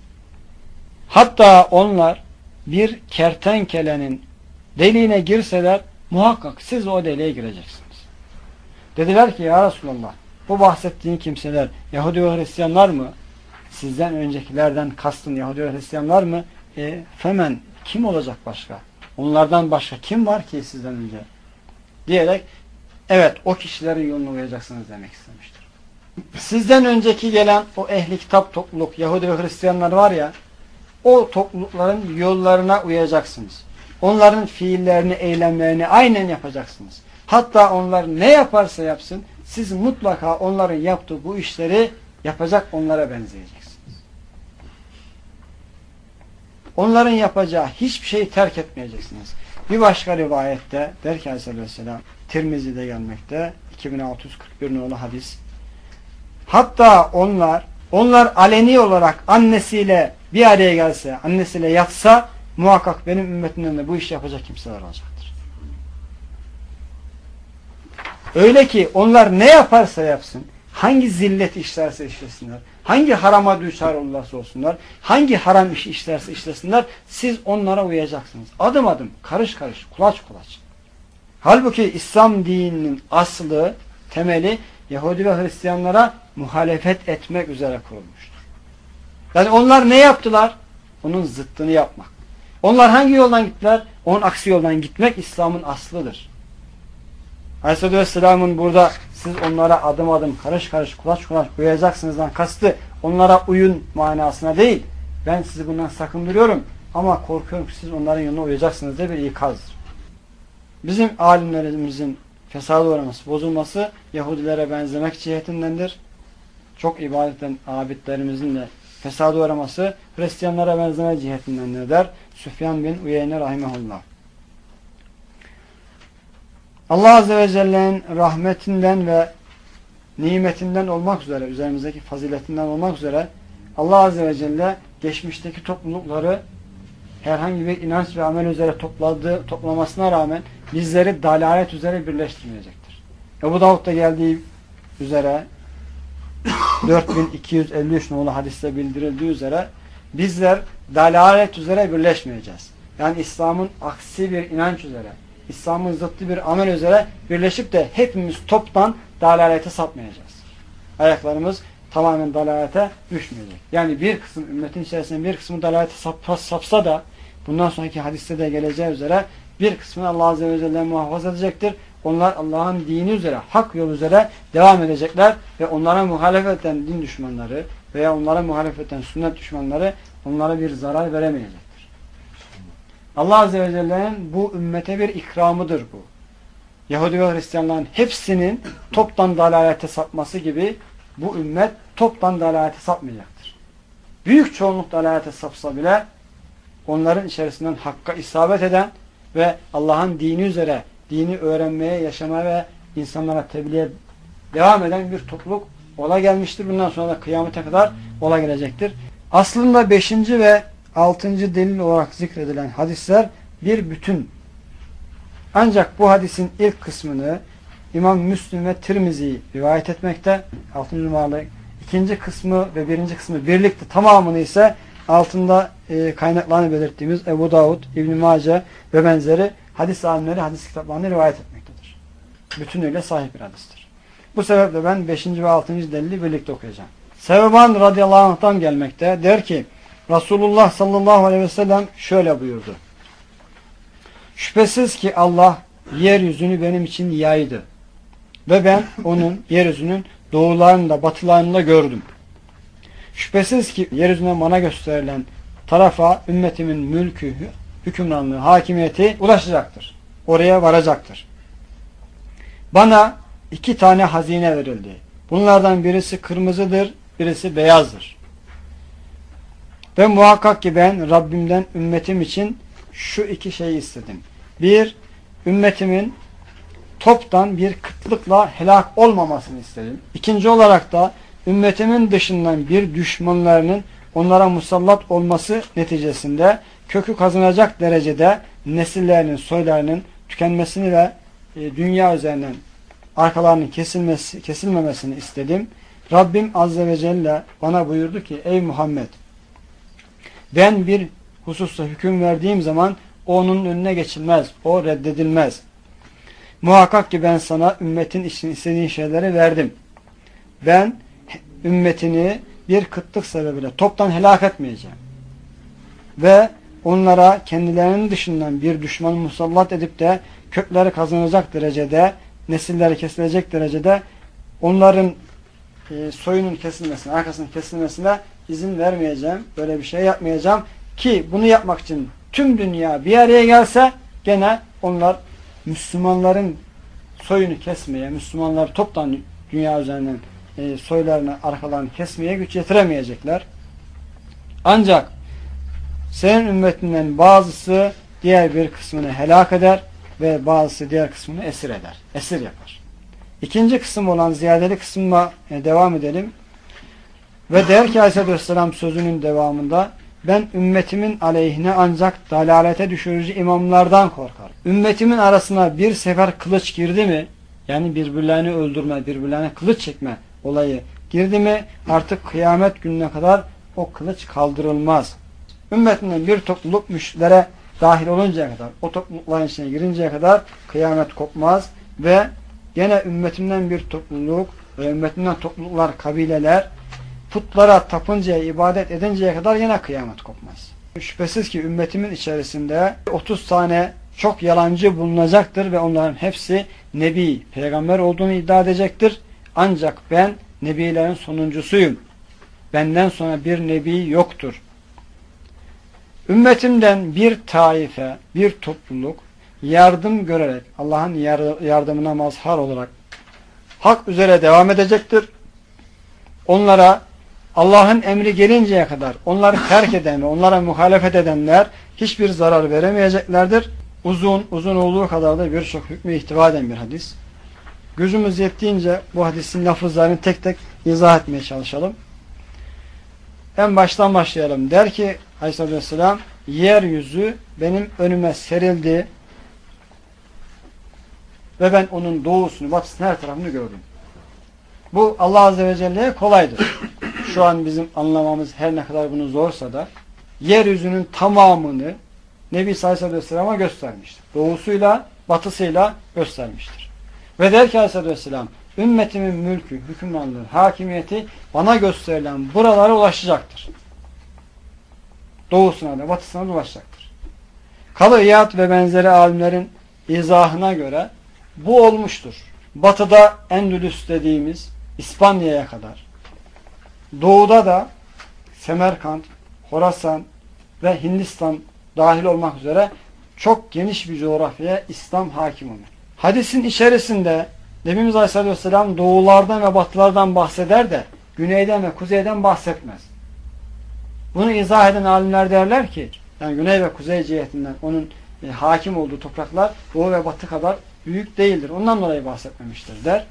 [SPEAKER 1] Hatta onlar bir kertenkelenin deliğine girseler muhakkak siz o deliğe gireceksiniz. Dediler ki ya Resulallah bu bahsettiğin kimseler Yahudi ve Hristiyanlar mı? Sizden öncekilerden kastın Yahudi ve Hristiyanlar mı? Femen kim olacak başka? Onlardan başka kim var ki sizden önce? Diyerek evet o kişilerin yoluna uyacaksınız demek istemiştir. Sizden önceki gelen o ehli kitap topluluk Yahudi ve Hristiyanlar var ya o toplulukların yollarına uyacaksınız. Onların fiillerini, eylemlerini aynen yapacaksınız. Hatta onlar ne yaparsa yapsın siz mutlaka onların yaptığı bu işleri yapacak onlara benzeyeceksiniz. Onların yapacağı hiçbir şeyi terk etmeyeceksiniz. Bir başka rivayette der ki Aleyhisselam Tirmizi'de gelmekte 2641 nolu hadis. Hatta onlar aleni olarak annesiyle bir araya gelse, annesiyle yatsa muhakkak benim ümmetimden de bu işi yapacak kimseler olacaktır. Öyle ki onlar ne yaparsa yapsın, hangi zillet işlerse işlesinler, hangi harama düçar olurlarsa olsunlar, hangi haram işi işlerse işlesinler, siz onlara uyacaksınız. Adım adım, karış karış, kulaç kulaç. Halbuki İslam dininin aslı, temeli Yahudi ve Hristiyanlara muhalefet etmek üzere kurulmuştur. Yani onlar ne yaptılar? Onun zıttını yapmak. Onlar hangi yoldan gittiler? Onun aksi yoldan gitmek İslam'ın aslıdır. Aleyhisselatü Vesselam'ın burada siz onlara adım adım, karış karış, kulaç kulaç uyacaksınızdan kastı onlara uyun manasına değil. Ben sizi bundan sakındırıyorum ama korkuyorum ki siz onların yoluna uyacaksınız diye bir ikazdır. Bizim alimlerimizin fesada uğraması, bozulması Yahudilere benzemek cihetindendir. Çok ibadetten abidlerimizin de fesada uğraması Hristiyanlara benzeme cihetindendir der Süfyan bin Uyeyne rahimehullah. Allah Azze ve Celle'nin rahmetinden ve nimetinden olmak üzere, üzerimizdeki faziletinden olmak üzere Allah Azze ve Celle geçmişteki toplulukları herhangi bir inanç ve amel üzere toplamasına rağmen bizleri dalalet üzere birleştirmeyecektir. Ebu Davud'da geldiği üzere 4253 nolu hadiste bildirildiği üzere bizler dalalet üzere birleşmeyeceğiz. Yani İslam'ın aksi bir inanç üzere, İslam'ın zıttı bir amel üzere birleşip de hepimiz toptan dalalete sapmayacağız. Ayaklarımız tamamen dalalete düşmeyecek. Yani bir kısım ümmetin içerisinde bir kısmı dalalete sapsa da bundan sonraki hadiste de geleceği üzere bir kısmını Allah Azze ve Celle muhafaza edecektir. Onlar Allah'ın dini üzere, hak yolu üzere devam edecekler ve onlara muhalefetten din düşmanları veya onlara muhalefetten sünnet düşmanları onlara bir zarar veremeyecektir. Allah Azze ve Celle'nin bu ümmete bir ikramıdır bu. Yahudi ve Hristiyanların hepsinin toptan dalalete sapması gibi bu ümmet toptan dalalete sapmayacaktır. Büyük çoğunluk dalalete sapsa bile onların içerisinden hakka isabet eden ve Allah'ın dini üzere dini öğrenmeye, yaşamaya ve insanlara tebliğe devam eden bir topluluk ola gelmiştir. Bundan sonra da kıyamete kadar ola gelecektir. Aslında 5. ve 6. delil olarak zikredilen hadisler bir bütün. Ancak bu hadisin ilk kısmını İmam Müslim ve Tirmizi rivayet etmekte. 6. numaralı. İkinci kısmı ve 1. kısmı birlikte tamamını ise altında kaynaklarını belirttiğimiz Ebu Davud, İbn-i Mace ve benzeri hadis alimleri hadis kitaplarını rivayet etmektedir. Bütünüyle sahih bir hadistir. Bu sebeple ben 5. ve 6. delili birlikte okuyacağım. Sevban radıyallahu anh'tan gelmekte. Der ki Resulullah sallallahu aleyhi ve sellem şöyle buyurdu. Şüphesiz ki Allah yeryüzünü benim için yaydı. Ve ben onun yeryüzünün doğularında, batılarında gördüm. Şüphesiz ki yeryüzüne bana gösterilen tarafa ümmetimin mülkü, hükümranlığı, hakimiyeti ulaşacaktır. Oraya varacaktır. Bana 2 tane hazine verildi. Bunlardan birisi kırmızıdır, birisi beyazdır. Ve muhakkak ki ben Rabbimden ümmetim için şu 2 şeyi istedim. 1, ümmetimin toptan bir kıtlıkla helak olmamasını istedim. 2. olarak da ümmetimin dışından bir düşmanlarının onlara musallat olması neticesinde kökü kazanacak derecede nesillerinin, soylarının tükenmesini ve dünya üzerinden arkalarının kesilmemesini istedim. Rabbim Azze ve Celle bana buyurdu ki ey Muhammed ben bir hususta hüküm verdiğim zaman onun önüne geçilmez, o reddedilmez. Muhakkak ki ben sana ümmetin için istediğin şeyleri verdim. Ben ümmetini bir kıtlık sebebiyle toptan helak etmeyeceğim. Ve onlara kendilerinin dışından bir düşman musallat edip de kökleri kazanacak derecede, nesilleri kesilecek derecede onların soyunun kesilmesine, arkasının kesilmesine izin vermeyeceğim. Böyle bir şey yapmayacağım ki bunu yapmak için tüm dünya bir araya gelse gene onlar Müslümanların soyunu kesmeye, Müslümanlar toptan dünya üzerinden soylarını, arkalarını kesmeye güç yetiremeyecekler. Ancak senin ümmetinden bazısı diğer bir kısmını helak eder ve bazısı diğer kısmını esir eder. Esir yapar. 2. kısım olan ziyadeli kısmına devam edelim. Ve der ki Aleyhisselatü Vesselam sözünün devamında ben ümmetimin aleyhine ancak dalalete düşürücü imamlardan korkarım. Ümmetimin arasına bir sefer kılıç girdi mi, yani birbirlerini öldürme, birbirlerine kılıç çekme olayı girdi mi artık kıyamet gününe kadar o kılıç kaldırılmaz. Ümmetinden bir topluluk müşriklere dahil oluncaya kadar, o toplulukların içine girinceye kadar kıyamet kopmaz ve gene ümmetimden bir topluluk ve ümmetimden topluluklar, kabileler putlara tapıncaya, ibadet edinceye kadar yine kıyamet kopmaz. Şüphesiz ki ümmetimin içerisinde 30 tane çok yalancı bulunacaktır ve onların hepsi nebi, peygamber olduğunu iddia edecektir. Ancak ben nebilerin sonuncusuyum. Benden sonra bir nebi yoktur. Ümmetimden bir taife, bir topluluk yardım görerek, Allah'ın yardımına mazhar olarak hak üzere devam edecektir. Onlara Allah'ın emri gelinceye kadar onları terk eden ve onlara muhalefet edenler hiçbir zarar veremeyeceklerdir. Uzun olduğu kadar da birçok hükmü ihtiva eden bir hadis. Gücümüz yettiğince bu hadisin lafızlarını tek tek izah etmeye çalışalım. En baştan başlayalım. Der ki Aleyhisselatü Vesselam, yeryüzü benim önüme serildi ve ben onun doğusunu, batısını, her tarafını gördüm. Bu Allah Azze ve Celle'ye kolaydır. Şu an bizim anlamamız her ne kadar bunu zorsa da yeryüzünün tamamını Nebi Aleyhisselatü Vesselam'a göstermiştir. Doğusuyla, batısıyla göstermiştir. Ve der ki Aleyhisselatü Vesselam, ümmetimin mülkü, hükümranlığı, hakimiyeti bana gösterilen buralara ulaşacaktır. Doğusuna da batısına da ulaşacaktır. Kadı İyad ve benzeri alimlerin izahına göre bu olmuştur. Batıda Endülüs dediğimiz İspanya'ya kadar, doğuda da Semerkant, Horasan ve Hindistan dahil olmak üzere çok geniş bir coğrafyaya İslam hakim olur. Hadisin içerisinde Nebimiz Aleyhisselatü Vesselam doğulardan ve batılardan bahseder de güneyden ve kuzeyden bahsetmez. Bunu izah eden alimler derler ki yani güney ve kuzey cihetinden onun hakim olduğu topraklar doğu ve batı kadar büyük değildir. Ondan dolayı bahsetmemiştir der.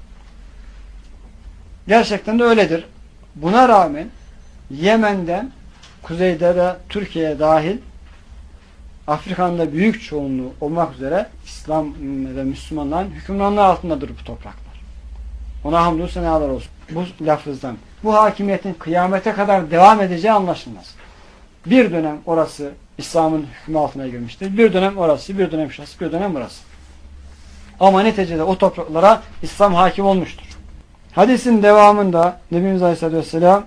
[SPEAKER 1] Gerçekten de öyledir. Buna rağmen Yemen'den kuzeyde ve Türkiye'ye dahil Afrika'nın da büyük çoğunluğu olmak üzere İslam ve Müslümanların hükümranlığı altındadır bu topraklar. Ona hamdü senalar olsun. Bu lafızdan bu hakimiyetin kıyamete kadar devam edeceği anlaşılmaz. Bir dönem orası İslam'ın hükmü altına girmiştir. Bir dönem orası, bir dönem şurası, bir dönem burası. Ama neticede o topraklara İslam hakim olmuştur. Hadisin devamında Nebimiz Aleyhisselatü Vesselam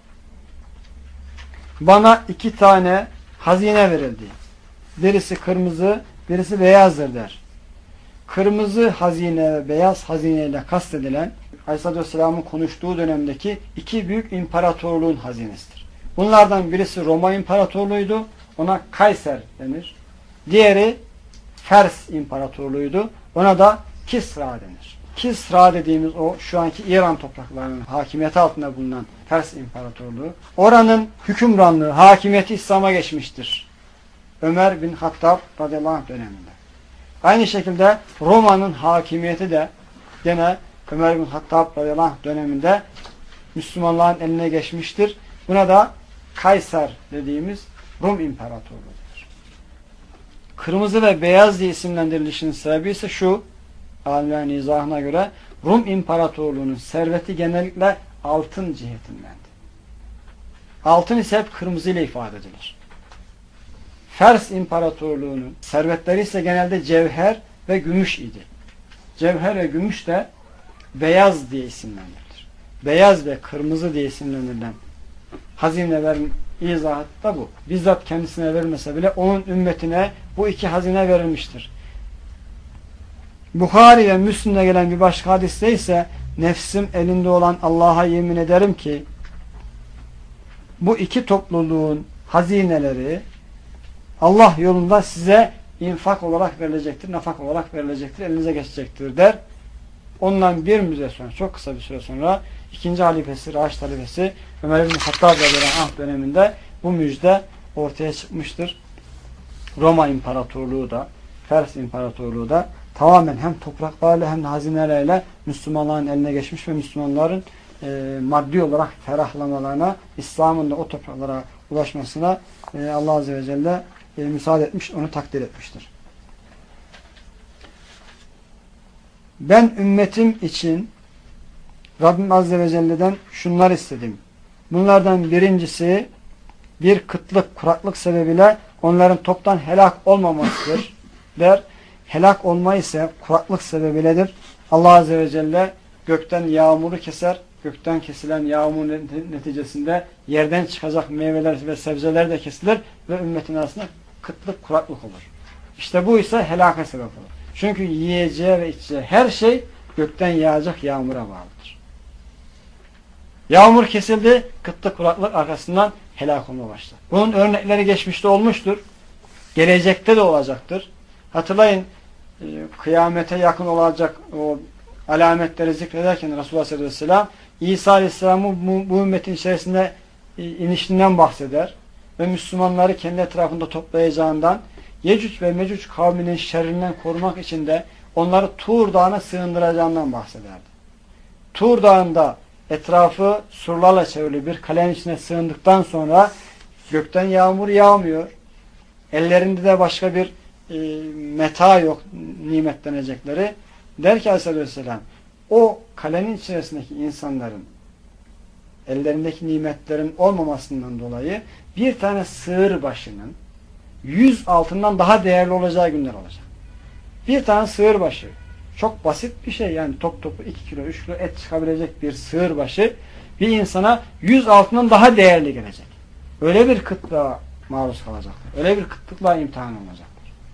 [SPEAKER 1] bana 2 tane hazine verildi. Birisi kırmızı, birisi beyazdır der. Kırmızı hazine ve beyaz hazineyle kastedilen Aleyhisselatü Vesselam'ın konuştuğu dönemdeki 2 büyük imparatorluğun hazinesidir. Bunlardan birisi Roma İmparatorluğu'ydu. Ona Kayser denir. Diğeri Fers İmparatorluğu'ydu. Ona da Kisra denir. Kisra dediğimiz o şu anki İran topraklarının hakimiyeti altında bulunan Fers İmparatorluğu. Oranın hükümranlığı, hakimiyeti İslam'a geçmiştir. Ömer bin Hattab radıyallahu anh döneminde. Aynı şekilde Roma'nın hakimiyeti de gene Ömer bin Hattab radıyallahu anh döneminde Müslümanların eline geçmiştir. Buna da Kayser dediğimiz Rum İmparatorluğu'dur. Kırmızı ve beyaz diye isimlendirilişinin sebebi ise şu, alimlerin izahına göre Rum İmparatorluğu'nun serveti genellikle altın cihetindendi. Altın ise hep kırmızı ile ifade edilir. Fers İmparatorluğu'nun servetleri ise genelde cevher ve gümüş idi. Cevher ve gümüş de beyaz diye isimlendirilir. Beyaz ve kırmızı diye isimlendirilen hazinelerin izahı da bu. Bizzat kendisine verilmese bile onun ümmetine bu 2 hazine verilmiştir. Buhari ve Müslim'de gelen bir başka hadiste ise nefsim elinde olan Allah'a yemin ederim ki bu 2 topluluğun hazineleri Allah yolunda size infak olarak verilecektir, nafak olarak verilecektir, elinize geçecektir der. Ondan bir müddet sonra, çok kısa bir süre sonra 2. halifesi, Raşid halifesi Ömer bin Hattab radıyallahu anh döneminde bu müjde ortaya çıkmıştır. Roma İmparatorluğu da, Fers İmparatorluğu da tamamen hem topraklarla hem de hazinelerle Müslümanların eline geçmiş ve Müslümanların maddi olarak ferahlamalarına, İslam'ın da o topraklara ulaşmasına Allah Azze ve Celle müsaade etmiş, onu takdir etmiştir. Ben ümmetim için Rabbim Azze ve Celle'den şunlar istedim. Bunlardan birincisi bir kıtlık, kuraklık sebebiyle onların toptan helak olmamasıdır der. Helak olma ise kuraklık sebebiyledir. Allah Azze ve Celle gökten yağmuru keser, gökten kesilen yağmur neticesinde yerden çıkacak meyveler ve sebzeler de kesilir ve ümmetin arasında kıtlık, kuraklık olur. İşte bu ise helaka sebep olur. Çünkü yiyeceği ve içeceği her şey gökten yağacak yağmura bağlıdır. Yağmur kesildi, kıtlık, kuraklık arkasından helak olma başlar. Bunun örnekleri geçmişte olmuştur. Gelecekte de olacaktır. Hatırlayın, kıyamete yakın olacak o alametleri zikrederken Resulullah sallallahu aleyhi ve sellem İsa aleyhisselamın bu ümmetin içerisinde inişinden bahseder ve Müslümanları kendi etrafında toplayacağından, Yecüc ve Mecüc kavminin şerrinden korumak için de onları Tur Dağı'na sığındıracağından bahsederdi. Tur Dağı'nda etrafı surlarla çevrili bir kalenin içine sığındıktan sonra gökten yağmur yağmıyor. Ellerinde de başka bir meta yok, nimetlenecekleri. Der ki Aleyhisselam, o kalenin içerisindeki insanların ellerindeki nimetlerin olmamasından dolayı bir tane sığır başının 100 altından daha değerli olacağı günler olacak. Bir tane sığır başı. Çok basit bir şey, yani top topu 2 kilo 3 kilo et çıkabilecek bir sığır başı bir insana 100 altından daha değerli gelecek. Öyle bir kıtlığa maruz kalacaktır. Öyle bir kıtlıkla imtihan olacaktır.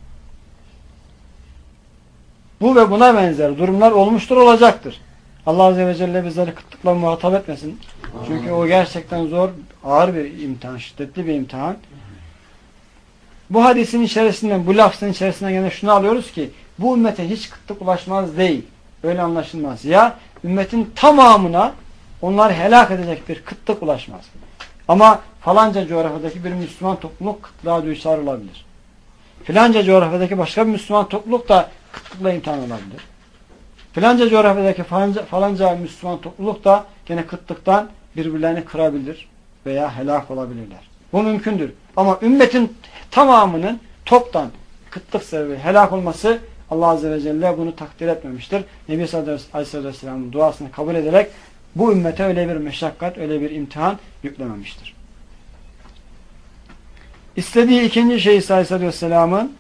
[SPEAKER 1] Bu ve buna benzer durumlar olmuştur, olacaktır. Allah Azze ve Celle bizleri kıtlıkla muhatap etmesin. Çünkü o gerçekten zor, ağır bir imtihan, şiddetli bir imtihan. Bu hadisin içerisinden, bu lafzın içerisinden gene şunu alıyoruz ki, bu ümmete hiç kıtlık ulaşmaz değil. Öyle anlaşılmaz. Ya ümmetin tamamına onları helak edecek bir kıtlık ulaşmaz. Ama falanca coğrafyadaki bir Müslüman topluluk kıtlığa düçar olabilir. Filanca coğrafyadaki başka bir Müslüman topluluk da kıtlıkla imtihan olabilir. Filanca coğrafyadaki falanca Müslüman topluluk da gene kıtlıktan birbirlerini kırabilir veya helak olabilirler. Bu mümkündür. Ama ümmetin tamamının toptan kıtlık sebebi helak olması, Allah Azze ve Celle bunu takdir etmemiştir. Nebi Aleyhisselam'ın duasını kabul ederek bu ümmete öyle bir meşakkat, öyle bir imtihan yüklememiştir. İstediği ikinci şey İsa Aleyhisselam'ın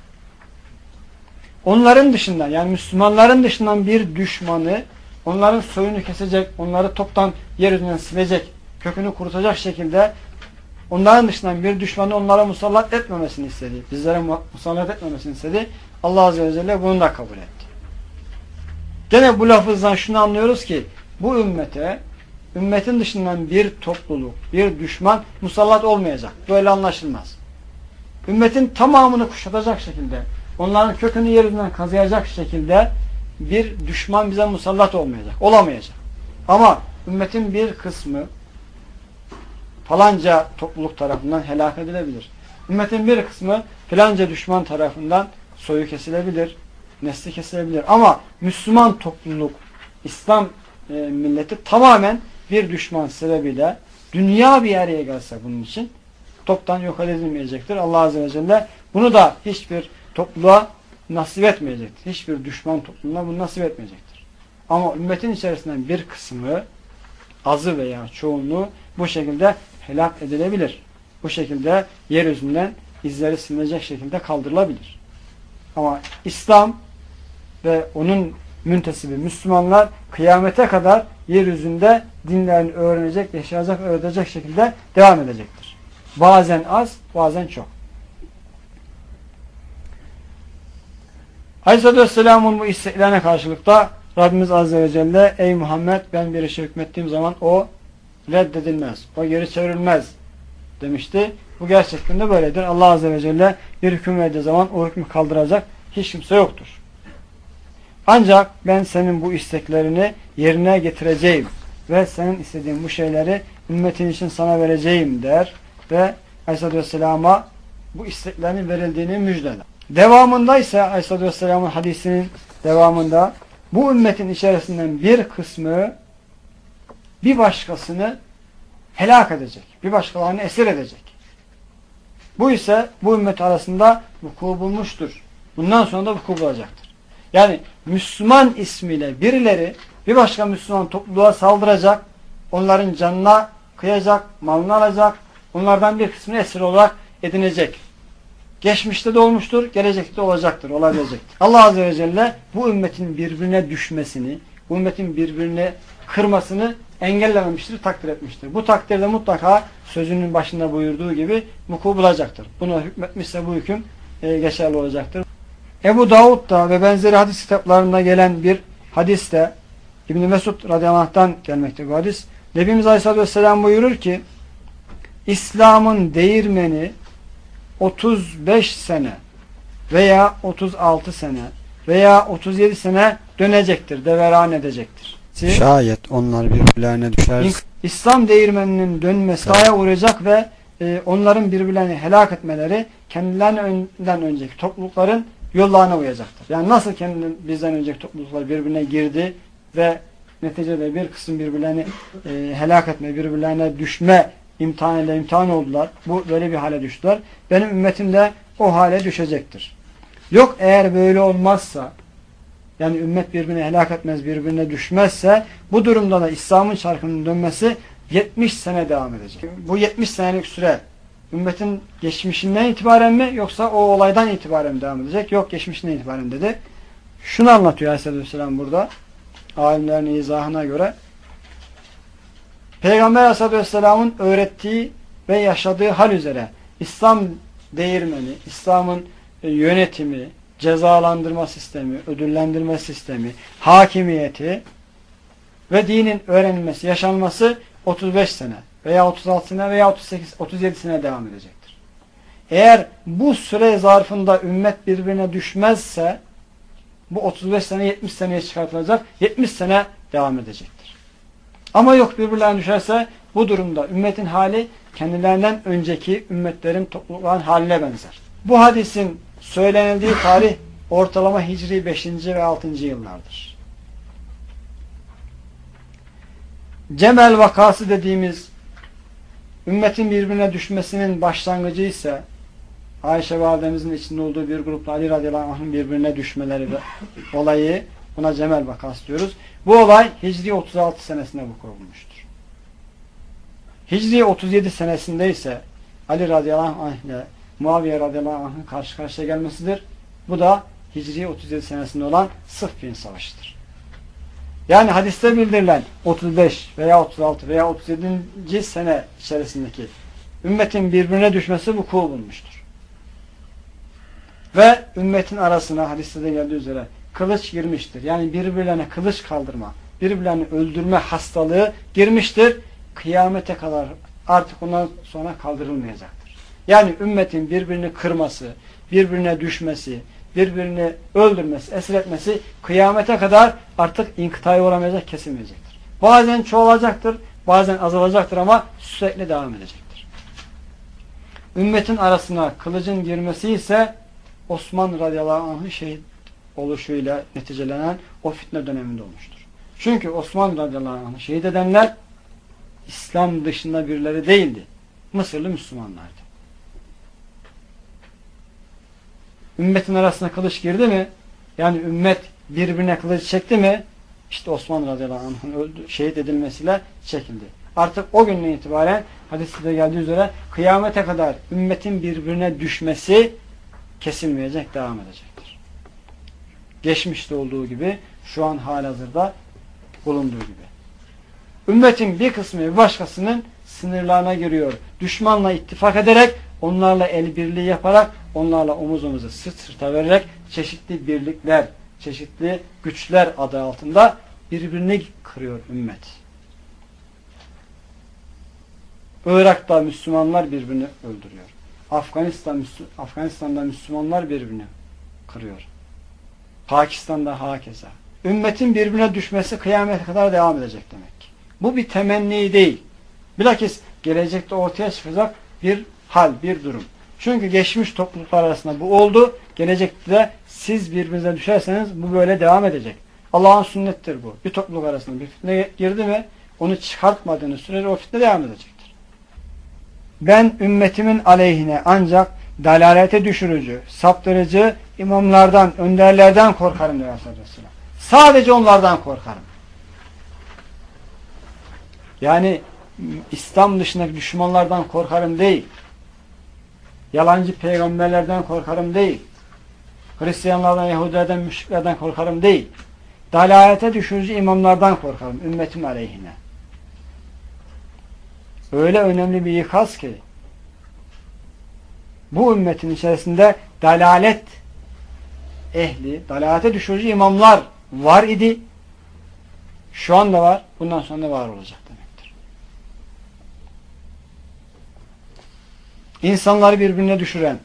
[SPEAKER 1] onların dışından, yani Müslümanların dışından bir düşmanı, onların soyunu kesecek, onları toptan yeryüzünden silecek, kökünü kurutacak şekilde onların dışından bir düşmanı onlara musallat etmemesini istedi. Bizlere musallat etmemesini istedi. Allah Azze ve Celle bunu da kabul etti. Gene bu lafızdan şunu anlıyoruz ki, bu ümmete, ümmetin dışından bir topluluk, bir düşman musallat olmayacak. Böyle anlaşılmaz. Ümmetin tamamını kuşatacak şekilde, onların kökünü yeryüzünden kazıyacak şekilde bir düşman bize musallat olmayacak, olamayacak. Ama ümmetin bir kısmı falanca topluluk tarafından helak edilebilir. Ümmetin bir kısmı filanca düşman tarafından soyu kesilebilir, nesli kesilebilir. Ama Müslüman topluluk, İslam milleti tamamen bir düşman sebebiyle dünya bir araya gelse bunun için toptan yok edilmeyecektir. Allah Azze ve Celle bunu da hiçbir topluluğa nasip etmeyecektir. Hiçbir düşman topluluğuna bunu nasip etmeyecektir. Ama ümmetin içerisinden bir kısmı, azı veya çoğunluğu bu şekilde helak edilebilir. Bu şekilde yeryüzünden izleri silinecek şekilde kaldırılabilir. Ama İslam ve onun müntesibi Müslümanlar kıyamete kadar yeryüzünde dinlerini öğrenecek, yaşayacak, öğretecek şekilde devam edecektir. Bazen az, bazen çok. Aleyhisselam'ın bu isteklerine karşılıkta Rabbimiz Azze ve Celle, ey Muhammed, ben bir işe hükmettiğim zaman o reddedilmez, o geri çevrilmez demişti. Bu gerçekten de böyledir. Allah Azze ve Celle bir hüküm verdiği zaman o hükmü kaldıracak hiç kimse yoktur. Ancak ben senin bu isteklerini yerine getireceğim ve senin istediğin bu şeyleri ümmetin için sana vereceğim der ve Aleyhisselam'a bu isteklerinin verildiğini müjdeler. Devamında ise Aleyhisselam'ın hadisinin devamında bu ümmetin içerisinden bir kısmı bir başkasını helak edecek. Bir başkalarını esir edecek. Bu ise bu ümmet arasında vuku bulmuştur. Bundan sonra da vuku bulacaktır. Yani Müslüman ismiyle birileri bir başka Müslüman topluluğa saldıracak, onların canına kıyacak, malını alacak, onlardan bir kısmını esir olarak edinecek. Geçmişte de olmuştur, gelecekte de olacaktır, olabilecektir. Allah Azze ve Celle bu ümmetin birbirine düşmesini, bu ümmetin birbirine kırmasını engellememiştir, takdir etmiştir. Bu takdirde mutlaka sözünün başında buyurduğu gibi vuku bulacaktır. Buna hükmetmişse bu hüküm geçerli olacaktır. Ebu Davud'da ve benzeri hadis kitaplarında gelen bir hadiste İbn-i Mesud radıyallahu anh'tan gelmektedir bu hadis. Nebimiz Aleyhisselatü Vesselam buyurur ki İslam'ın değirmeni 35 sene veya 36 sene veya 37 sene dönecektir, deveran edecektir. Şayet onlar birbirlerine düşerse İslam değirmeninin dönmesi sahaya uğrayacak ve onların birbirlerini helak etmeleri kendilerinden önceki toplulukların yollarına uyacaktır. Yani nasıl bizden önceki topluluklar birbirine girdi ve neticede bir kısım birbirlerini helak etme, birbirlerine düşme imtihan oldular. Bu böyle bir hale düştüler. Benim ümmetim de o hale düşecektir. Yok eğer böyle olmazsa, yani ümmet birbirine helak etmez, birbirine düşmezse, bu durumda da İslam'ın çarkının dönmesi 70 sene devam edecek. Bu 70 senelik süre ümmetin geçmişinden itibaren mi yoksa o olaydan itibaren mi devam edecek? Yok, geçmişinden itibaren dedi. Şunu anlatıyor Aleyhisselatü Vesselam burada. Alimlerin izahına göre Peygamber Aleyhisselatü Vesselam'ın öğrettiği ve yaşadığı hal üzere İslam değirmeni, İslam'ın yönetimi, cezalandırma sistemi, ödüllendirme sistemi, hakimiyeti ve dinin öğrenilmesi, yaşanması 35 sene veya 36 sene veya 37 sene devam edecektir. Eğer bu süre zarfında ümmet birbirine düşmezse bu 35 sene 70 seneye çıkartılacak, 70 sene devam edecektir. Ama yok, birbirlerine düşerse bu durumda ümmetin hali kendilerinden önceki ümmetlerin, toplulukların haline benzer. Bu hadisin söylenildiği tarih ortalama Hicri 5. ve 6. yıllardır. Cemel vakası dediğimiz ümmetin birbirine düşmesinin başlangıcı ise Ayşe validemizin içinde olduğu bir grupla Ali radıyallahu anh'ın birbirine düşmeleri ve olayı, buna Cemel vakası diyoruz. Bu olay Hicri 36 senesinde vuku bulmuştur. Hicri 37 senesinde ise Ali radıyallahu anh ile Muaviye radıyallahu anh'ın karşı karşıya gelmesidir. Bu da Hicri 37 senesinde olan Sıffin Savaşı'dır. Yani hadiste bildirilen 35 veya 36 veya 37. sene içerisindeki ümmetin birbirine düşmesi vuku bulmuştur. Ve ümmetin arasına hadiste de geldiği üzere kılıç girmiştir. Yani birbirlerine kılıç kaldırma, birbirlerini öldürme hastalığı girmiştir. Kıyamete kadar artık ondan sonra kaldırılmayacaktır. Yani ümmetin birbirini kırması, birbirine düşmesi, birbirini öldürmesi, esir etmesi kıyamete kadar artık inkıtaya uğramayacak, kesilmeyecektir. Bazen çoğalacaktır, bazen azalacaktır ama sürekli devam edecektir. Ümmetin arasına kılıcın girmesi ise Osman radıyallahu anh'ın şehit oluşuyla neticelenen o fitne döneminde olmuştur. Çünkü Osman radıyallahu anh'ı şehit edenler İslam dışında birileri değildi. Mısırlı Müslümanlardı. Ümmetin arasına kılıç girdi mi? Yani ümmet birbirine kılıç çekti mi? İşte Osman radıyallahu anh'ın şehit edilmesiyle çekildi. Artık o günden itibaren hadiste de geldiği üzere kıyamete kadar ümmetin birbirine düşmesi kesilmeyecek, devam edecektir. Geçmişte olduğu gibi şu an halihazırda bulunduğu gibi. Ümmetin bir kısmı bir başkasının sınırlarına giriyor. Düşmanla ittifak ederek, onlarla el birliği yaparak, onlarla omuz omuza, sırt sırta vererek çeşitli birlikler, çeşitli güçler adı altında birbirini kırıyor ümmet. Irak'ta Müslümanlar birbirini öldürüyor. Afganistan'da Müslümanlar birbirini kırıyor. Pakistan'da hakeza. Ümmetin birbirine düşmesi kıyamete kadar devam edecek demek. Bu bir temenni değil. Bilakis gelecekte ortaya çıkacak bir hal, bir durum. Çünkü geçmiş topluluklar arasında bu oldu. Gelecekte de siz birbirinize düşerseniz bu böyle devam edecek. Allah'ın sünnettir bu. Bir topluluk arasında bir fitne girdi mi onu çıkartmadığınız sürece o fitne devam edecektir. Ben ümmetimin aleyhine ancak dalalete düşürücü, saptırıcı imamlardan, önderlerden korkarım diyor Aleyhisselatü Vesselam. Sadece onlardan korkarım. Yani İslam dışındaki düşmanlardan korkarım değil. Yalancı peygamberlerden korkarım değil. Hristiyanlardan, Yahudilerden, müşriklerden korkarım değil. dalalete düşürücü imamlardan korkarım ümmetim aleyhine. Öyle önemli bir ikaz ki bu ümmetin içerisinde dalalet ehli, dalalete düşürücü imamlar var idi. Şu anda var. Bundan sonra da var olacak demektir. İnsanları birbirine düşüren,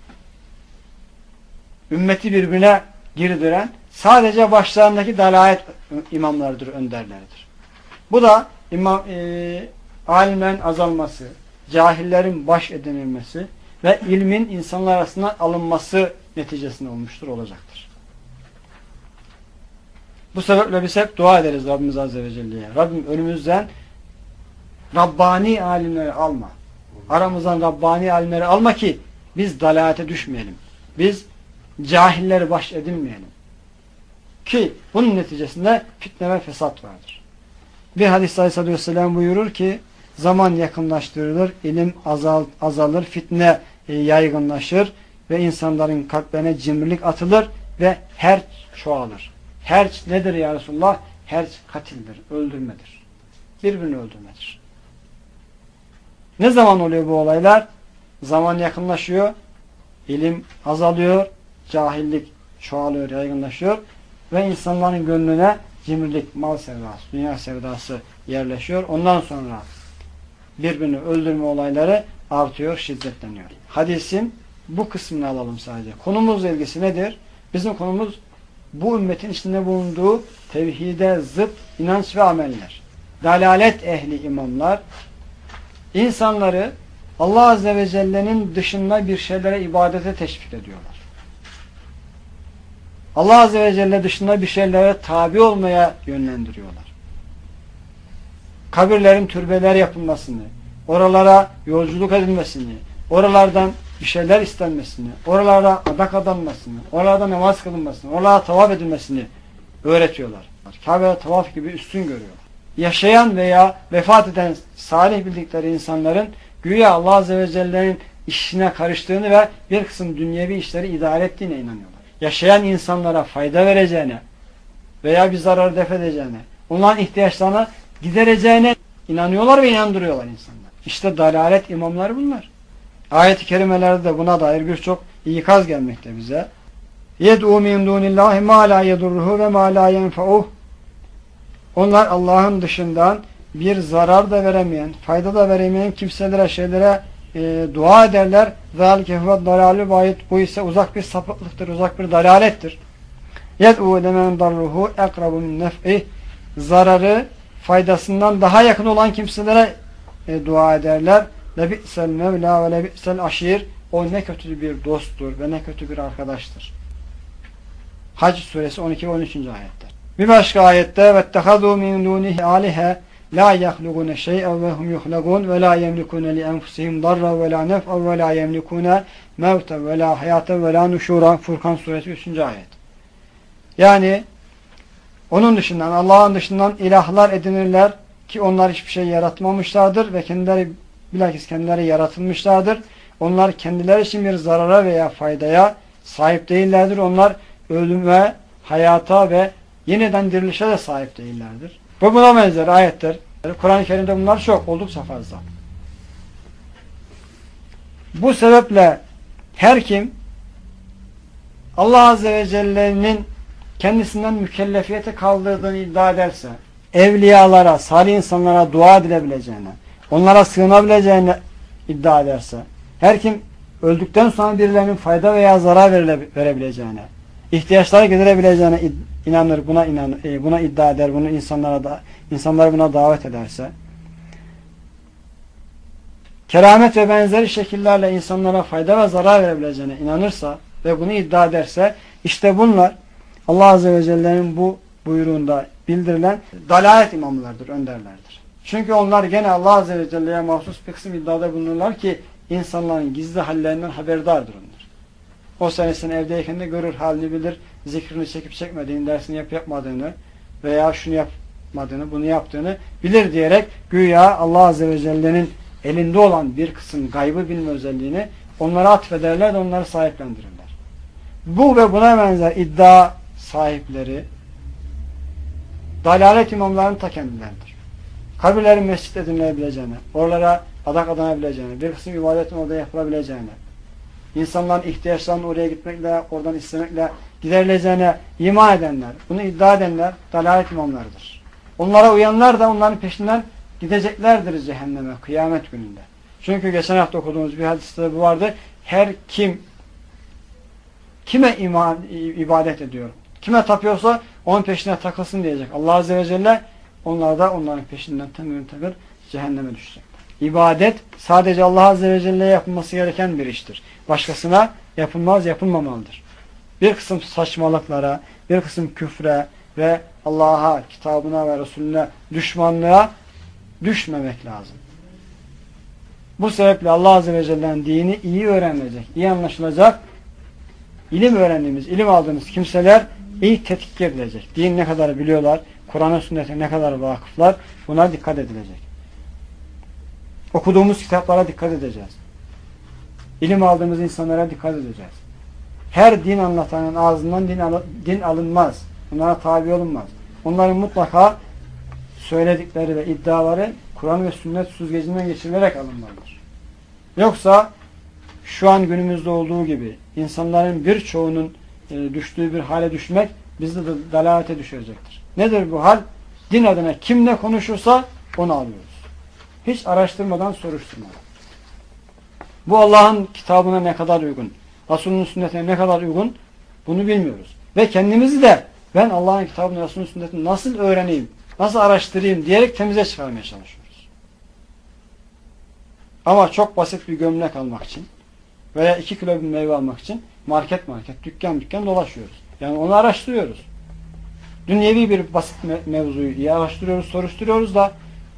[SPEAKER 1] ümmeti birbirine girdiren sadece başlarındaki dalalet imamlardır, önderleridir. Bu da alimlerin azalması, cahillerin baş edinilmesi ve ilmin insanlar arasından alınması neticesinde olmuştur, olacaktır. Bu sebeple biz hep dua ederiz Rabbimiz Azze ve Celle'ye. Rabbim önümüzden Rabbani alimleri alma. Aramızdan Rabbani alimleri alma ki biz dalalete düşmeyelim. Biz cahilleri baş edinmeyelim. Ki bunun neticesinde fitne ve fesat vardır. Bir hadis Aleyhisselatü Vesselam buyurur ki zaman yakınlaştırılır, ilim azalır, fitne yaygınlaşır ve insanların kalplerine cimrilik atılır ve herç çoğalır. Herç nedir ya Resulullah? Herç katildir, öldürmedir. Birbirini öldürmedir. Ne zaman oluyor bu olaylar? Zaman yakınlaşıyor, ilim azalıyor, cahillik çoğalıyor, yaygınlaşıyor ve insanların gönlüne cimrilik, mal sevdası, dünya sevdası yerleşiyor. Ondan sonra birbirini öldürme olayları artıyor, şiddetleniyor. Hadisin bu kısmını alalım sadece. Konumuzla ilgisi nedir? Bizim konumuz bu ümmetin içinde bulunduğu tevhide zıt inanç ve ameller. Dalalet ehli imamlar insanları Allah Azze ve Celle'nin dışında bir şeylere ibadete teşvik ediyorlar. Allah Azze ve Celle dışında bir şeylere tabi olmaya yönlendiriyorlar. Kabirlerin türbeler yapılmasını, oralara yolculuk edilmesini, oralardan bir şeyler istenmesini, oralara adak adanmasını, oralarda namaz kılınmasını, oralara tavaf edilmesini öğretiyorlar. Kabe'ye tavaf gibi üstün görüyorlar. Yaşayan veya vefat eden salih bildikleri insanların güya Allah Azze ve Celle'nin işine karıştığını ve bir kısım dünyevi işleri idare ettiğine inanıyorlar. Yaşayan insanlara fayda vereceğine veya bir zarar def edeceğine, onların ihtiyaçlarını gidereceğine inanıyorlar ve inandırıyorlar insanlar. İşte dalalet imamları bunlar. Ayet-i kerimelerde de buna dair birçok ikaz gelmekte bize. يَدْعُوا مِنْ دُونِ اللّٰهِ مَا لَا يَضُرُّهُ وَمَا لَا يَنْفَعُهُ. Onlar Allah'ın dışından bir zarar da veremeyen, fayda da veremeyen kimselere, şeylere dua ederler. ذَٰلِكَ هُوَ الضَّلَالُ بَعِدْ. Bu ise uzak bir sapıklıktır, uzak bir dalalettir. يَدْعُوا لَمَنْ ضَرُّهُ اَقْرَبُ مِنْ نَفْعِهِ. Zararı faydasından daha yakın olan kimselere dua ederler. لَبِئْسَ الْمَوْلَى وَلَبِئْسَ الْعَشِيرِ. O ne kötü bir dosttur ve ne kötü bir arkadaştır. Hac suresi 12 ve 13. ayetler. Bir başka ayette وَاتَّخَذُوا مِنْ دُونِهِ آلِهَةً لَا يَخْلُقُونَ شَيْئًا وَهُمْ يُخْلَقُونَ وَلَا يَمْلِكُونَ لِأَنْفُسِهِمْ ضَرًّا وَلَا نَفْعًا وَلَا يَمْلِكُونَ مَوْتًا وَلَا حَيَاةً وَلَا نُشُورًا. Furkan suresi 3. ayet. Yani onun dışından, Allah'ın dışından ilahlar edinirler ki onlar hiçbir şey yaratmamışlardır ve kendileri bilakis kendileri yaratılmışlardır. Onlar kendileri için bir zarara veya faydaya sahip değillerdir. Onlar ölüme, hayata ve yeniden dirilişe de sahip değillerdir. Ve buna benzer ayetler, Kur'an-ı Kerim'de bunlar çok, oldukça fazla. Bu sebeple her kim Allah Azze ve Celle'nin kendisinden mükellefiyete kaldırdığını iddia ederse, evliyalara, salih insanlara dua edilebileceğine, onlara sığınabileceğini iddia ederse, her kim öldükten sonra birilerinin fayda veya zarar verebileceğine, ihtiyaçları giderebileceğine inanır, buna iddia eder, bunu insanlar buna davet ederse, keramet ve benzeri şekillerle insanlara fayda ve zarar verebileceğine inanırsa ve bunu iddia ederse, işte bunlar Allah Azze ve Celle'nin bu buyruğunda bildirilen dalalet imamlardır, önderlerdir. Çünkü onlar gene Allah Azze ve Celle'ye mahsus bir kısım iddiada bulunurlar ki insanların gizli hallerinden haberdardır onlar. O senesini evdeyken de görür, halini bilir, zikrini çekip çekmediğini, dersini yapmadığını veya şunu yapmadığını, bunu yaptığını bilir diyerek güya Allah Azze ve Celle'nin elinde olan bir kısım gaybı bilme özelliğini onlara atfederler de onları sahiplendirirler. Bu ve buna benzer iddia sahipleri Dalalet imamlarının ta kendileridir. Kabirlerin mescit edinilebileceğine, oralara adak adanabileceğine, bir kısım ibadetin orada yapılabileceğine, insanların ihtiyaçlarını oraya gitmekle, oradan istemekle giderileceğine iman edenler, bunu iddia edenler dalalet imamlarıdır. Onlara uyanlar da onların peşinden gideceklerdir cehenneme kıyamet gününde. Çünkü geçen hafta okuduğumuz bir hadiste bu vardı. Her kim kime ibadet ediyor, kime tapıyorsa onun peşine takılsın diyecek. Allah Azze ve Celle onlar da onların peşinden takır cehenneme düşecek. İbadet sadece Allah Azze ve Celle'ye yapılması gereken bir iştir. Başkasına yapılmaz, yapılmamalıdır. Bir kısım saçmalıklara, bir kısım küfre ve Allah'a, kitabına ve Resulüne düşmanlığa düşmemek lazım. Bu sebeple Allah Azze ve Celle'nin dini iyi öğrenilecek, iyi anlaşılacak, ilim öğrendiğimiz, ilim aldığımız kimseler iyi tetkik edilecek. Din ne kadar biliyorlar, Kur'an'a, sünnete ne kadar vakıflar, buna dikkat edilecek. Okuduğumuz kitaplara dikkat edeceğiz. İlim aldığımız insanlara dikkat edeceğiz. Her din anlatanın ağzından din alınmaz. Bunlara tabi olunmaz. Onların mutlaka söyledikleri ve iddiaları Kur'an ve sünnet süzgecinden geçirilerek alınmalıdır. Yoksa şu an günümüzde olduğu gibi insanların birçoğunun düştüğü bir hale düşmek bizi de dalalete düşürecektir. Nedir bu hal? Din adına kim ne konuşursa onu alıyoruz. Hiç araştırmadan, soruşturmadan. Bu Allah'ın kitabına ne kadar uygun, Resulünün sünnetine ne kadar uygun bunu bilmiyoruz. Ve kendimizi de ben Allah'ın kitabını, Resulünün sünnetini nasıl öğreneyim, nasıl araştırayım diyerek temize çıkarmaya çalışıyoruz. Ama çok basit bir gömlek almak için veya 2 kilo bir meyve almak için market, dükkan dolaşıyoruz. Yani onu araştırıyoruz. Dünyevi bir basit mevzuyu iyi araştırıyoruz, soruşturuyoruz da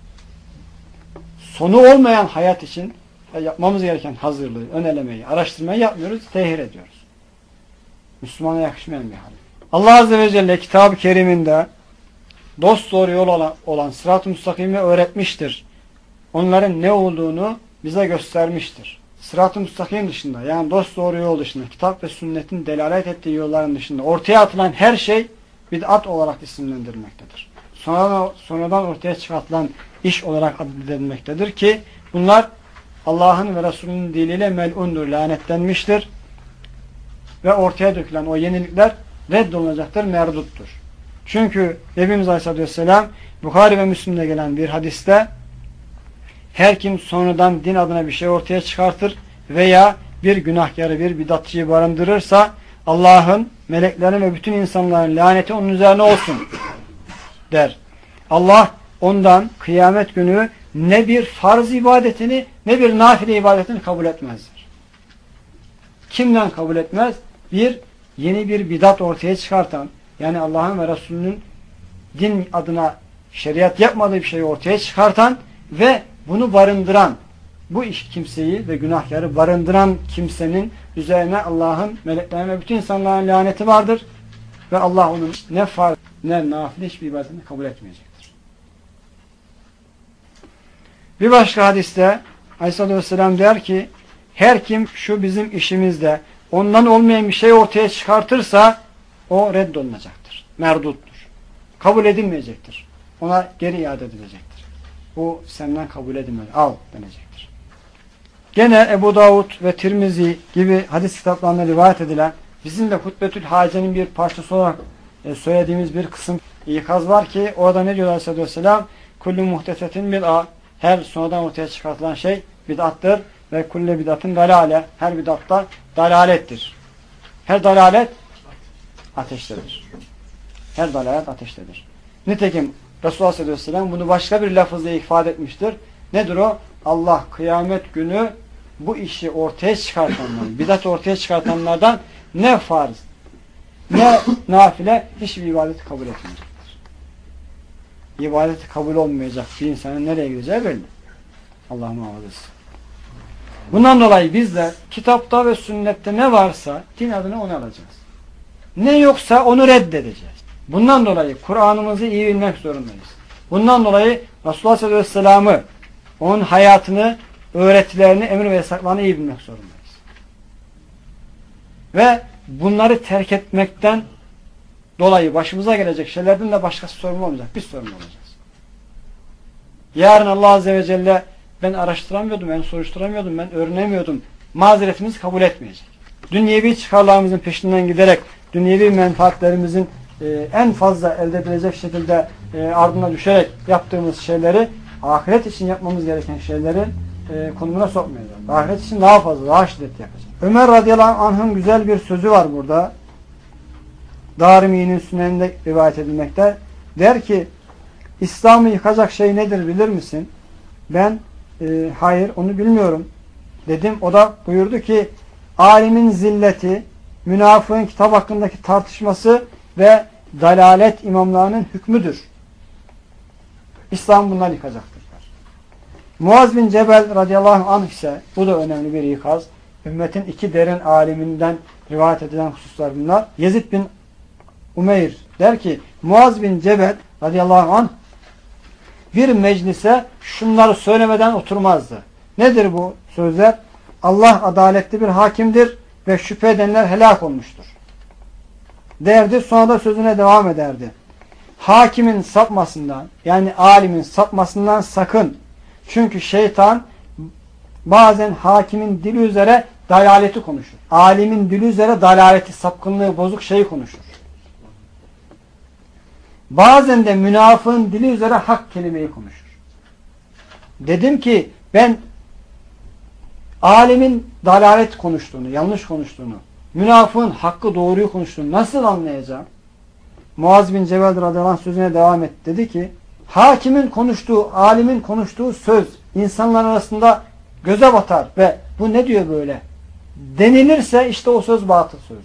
[SPEAKER 1] sonu olmayan hayat için yapmamız gereken hazırlığı, önelemeyi, araştırmayı yapmıyoruz, tehir ediyoruz. Müslümana yakışmayan bir hal. Allah Azze ve Celle Kitab-ı Kerim'inde dosdoğru yol olan sırat-ı müstakimi öğretmiştir. Onların ne olduğunu bize göstermiştir. Sırat-ı müstakim dışında, yani dosdoğru yol dışında, kitap ve sünnetin delalet ettiği yolların dışında ortaya atılan her şey bid'at olarak isimlendirilmektedir. Sonradan ortaya çıkartılan iş olarak adledilmektedir ki bunlar Allah'ın ve Resulünün diliyle mel'undur, lanetlenmiştir ve ortaya dökülen o yenilikler reddolunacaktır, merduttur. Çünkü Nebimiz Aleyhisselatü Vesselam Bukhari ve Müslim'de gelen bir hadiste her kim sonradan din adına bir şey ortaya çıkartır veya bir günahkarı, bir bidatçıyı barındırırsa Allah'ın, meleklerin ve bütün insanların laneti onun üzerine olsun der. Allah ondan kıyamet günü ne bir farz ibadetini ne bir nafile ibadetini kabul etmezler. Kimden kabul etmez? Yeni bir bidat ortaya çıkartan, yani Allah'ın ve Resulünün din adına şeriat yapmadığı bir şeyi ortaya çıkartan ve bunu barındıran, bu iş kimseyi ve günahkarı barındıran kimsenin üzerine Allah'ın, meleklerin ve bütün insanların laneti vardır ve Allah onun ne farz ne nafile hiçbir ibadetini kabul etmeyecektir. Bir başka hadiste Aleyhisselatü Vesselam der ki her kim şu bizim işimizde ondan olmayan bir şey ortaya çıkartırsa o reddolunacaktır. Merduttur. Kabul edilmeyecektir. Ona geri iade edilecektir. Bu senden kabul edilmeli. Al denecektir. Gene Ebu Davud ve Tirmizi gibi hadis kitaplarında rivayet edilen bizim de Hutbetül Hace'nin bir parçası olarak söylediğimiz bir kısım ikaz var ki orada ne diyor Aleyhisselatü Vesselam? Kullu muhtesetin bid'a, her sonradan ortaya çıkartılan şey bid'attır ve kullu bid'atın dalale, her bid'atta dalalettir. Her dalalet ateştedir. Her dalalet ateştedir. Nitekim Resulullah sallallahu aleyhi ve sellem bunu başka bir lafızla ifade etmiştir. Nedir o? Allah kıyamet günü bu işi ortaya çıkartanlar, bidat ortaya çıkartanlardan ne farz, ne nafile hiçbir ibadeti kabul etmeyecektir. İbadeti kabul olmayacak bir insanın nereye gideceği belli. Allah muhafaza etsin. Bundan dolayı biz de kitapta ve sünnette ne varsa din adına onu alacağız. Ne yoksa onu reddedeceğiz. Bundan dolayı Kur'an'ımızı iyi bilmek zorundayız. Bundan dolayı Resulullah sallallahu aleyhi ve sellem'i, onun hayatını, öğretilerini, emir ve yasaklarını iyi bilmek zorundayız. Ve bunları terk etmekten dolayı başımıza gelecek şeylerden de başkası sorumlu olmayacak. Biz sorumlu olacağız. Yarın Allah Azze ve Celle ben araştıramıyordum, ben soruşturamıyordum, ben öğrenemiyordum. Mazeretimizi kabul etmeyecek. Dünyevi çıkarlarımızın peşinden giderek dünyevi menfaatlerimizin en fazla elde edilecek şekilde ardına düşerek yaptığımız şeyleri, ahiret için yapmamız gereken şeyleri konumuna sokmayacağız. Ahiret için daha fazla, daha şiddetli yapacağız. Ömer radıyallahu anh'ın güzel bir sözü var burada. Darimi'nin Sünen'de rivayet edilmekte. Der ki, İslam'ı yıkacak şey nedir bilir misin? Ben hayır onu bilmiyorum dedim. O da buyurdu ki, alimin zilleti, münafığın kitap hakkındaki tartışması ve dalalet imamlarının hükmüdür. İslam bunları yıkacaktır. Muaz bin Cebel radıyallahu anh ise, bu da önemli bir ikaz. Ümmetin iki derin aliminden rivayet edilen hususlar bunlar. Yezid bin Umeyr der ki, Muaz bin Cebel radıyallahu anh bir meclise şunları söylemeden oturmazdı. Nedir bu sözler? Allah adaletli bir hakimdir ve şüphe edenler helak olmuştur derdi. Sonra da sözüne devam ederdi. Hakimin sapmasından, yani alimin sapmasından sakın. Çünkü şeytan bazen hakimin dili üzere dalaleti konuşur. Alimin dili üzere dalaleti, sapkınlığı, bozuk şeyi konuşur. Bazen de münafığın dili üzere hak kelimeyi konuşur. Dedim ki ben alimin dalalet konuştuğunu, yanlış konuştuğunu, münafığın hakkı doğruyu konuştuğunu nasıl anlayacağım? Muaz bin Cebel radıyallahu anh sözüne devam etti. Dedi ki, hakimin konuştuğu, alimin konuştuğu söz insanlar arasında göze batar ve bu ne diyor böyle denilirse işte o söz batıl sözdür.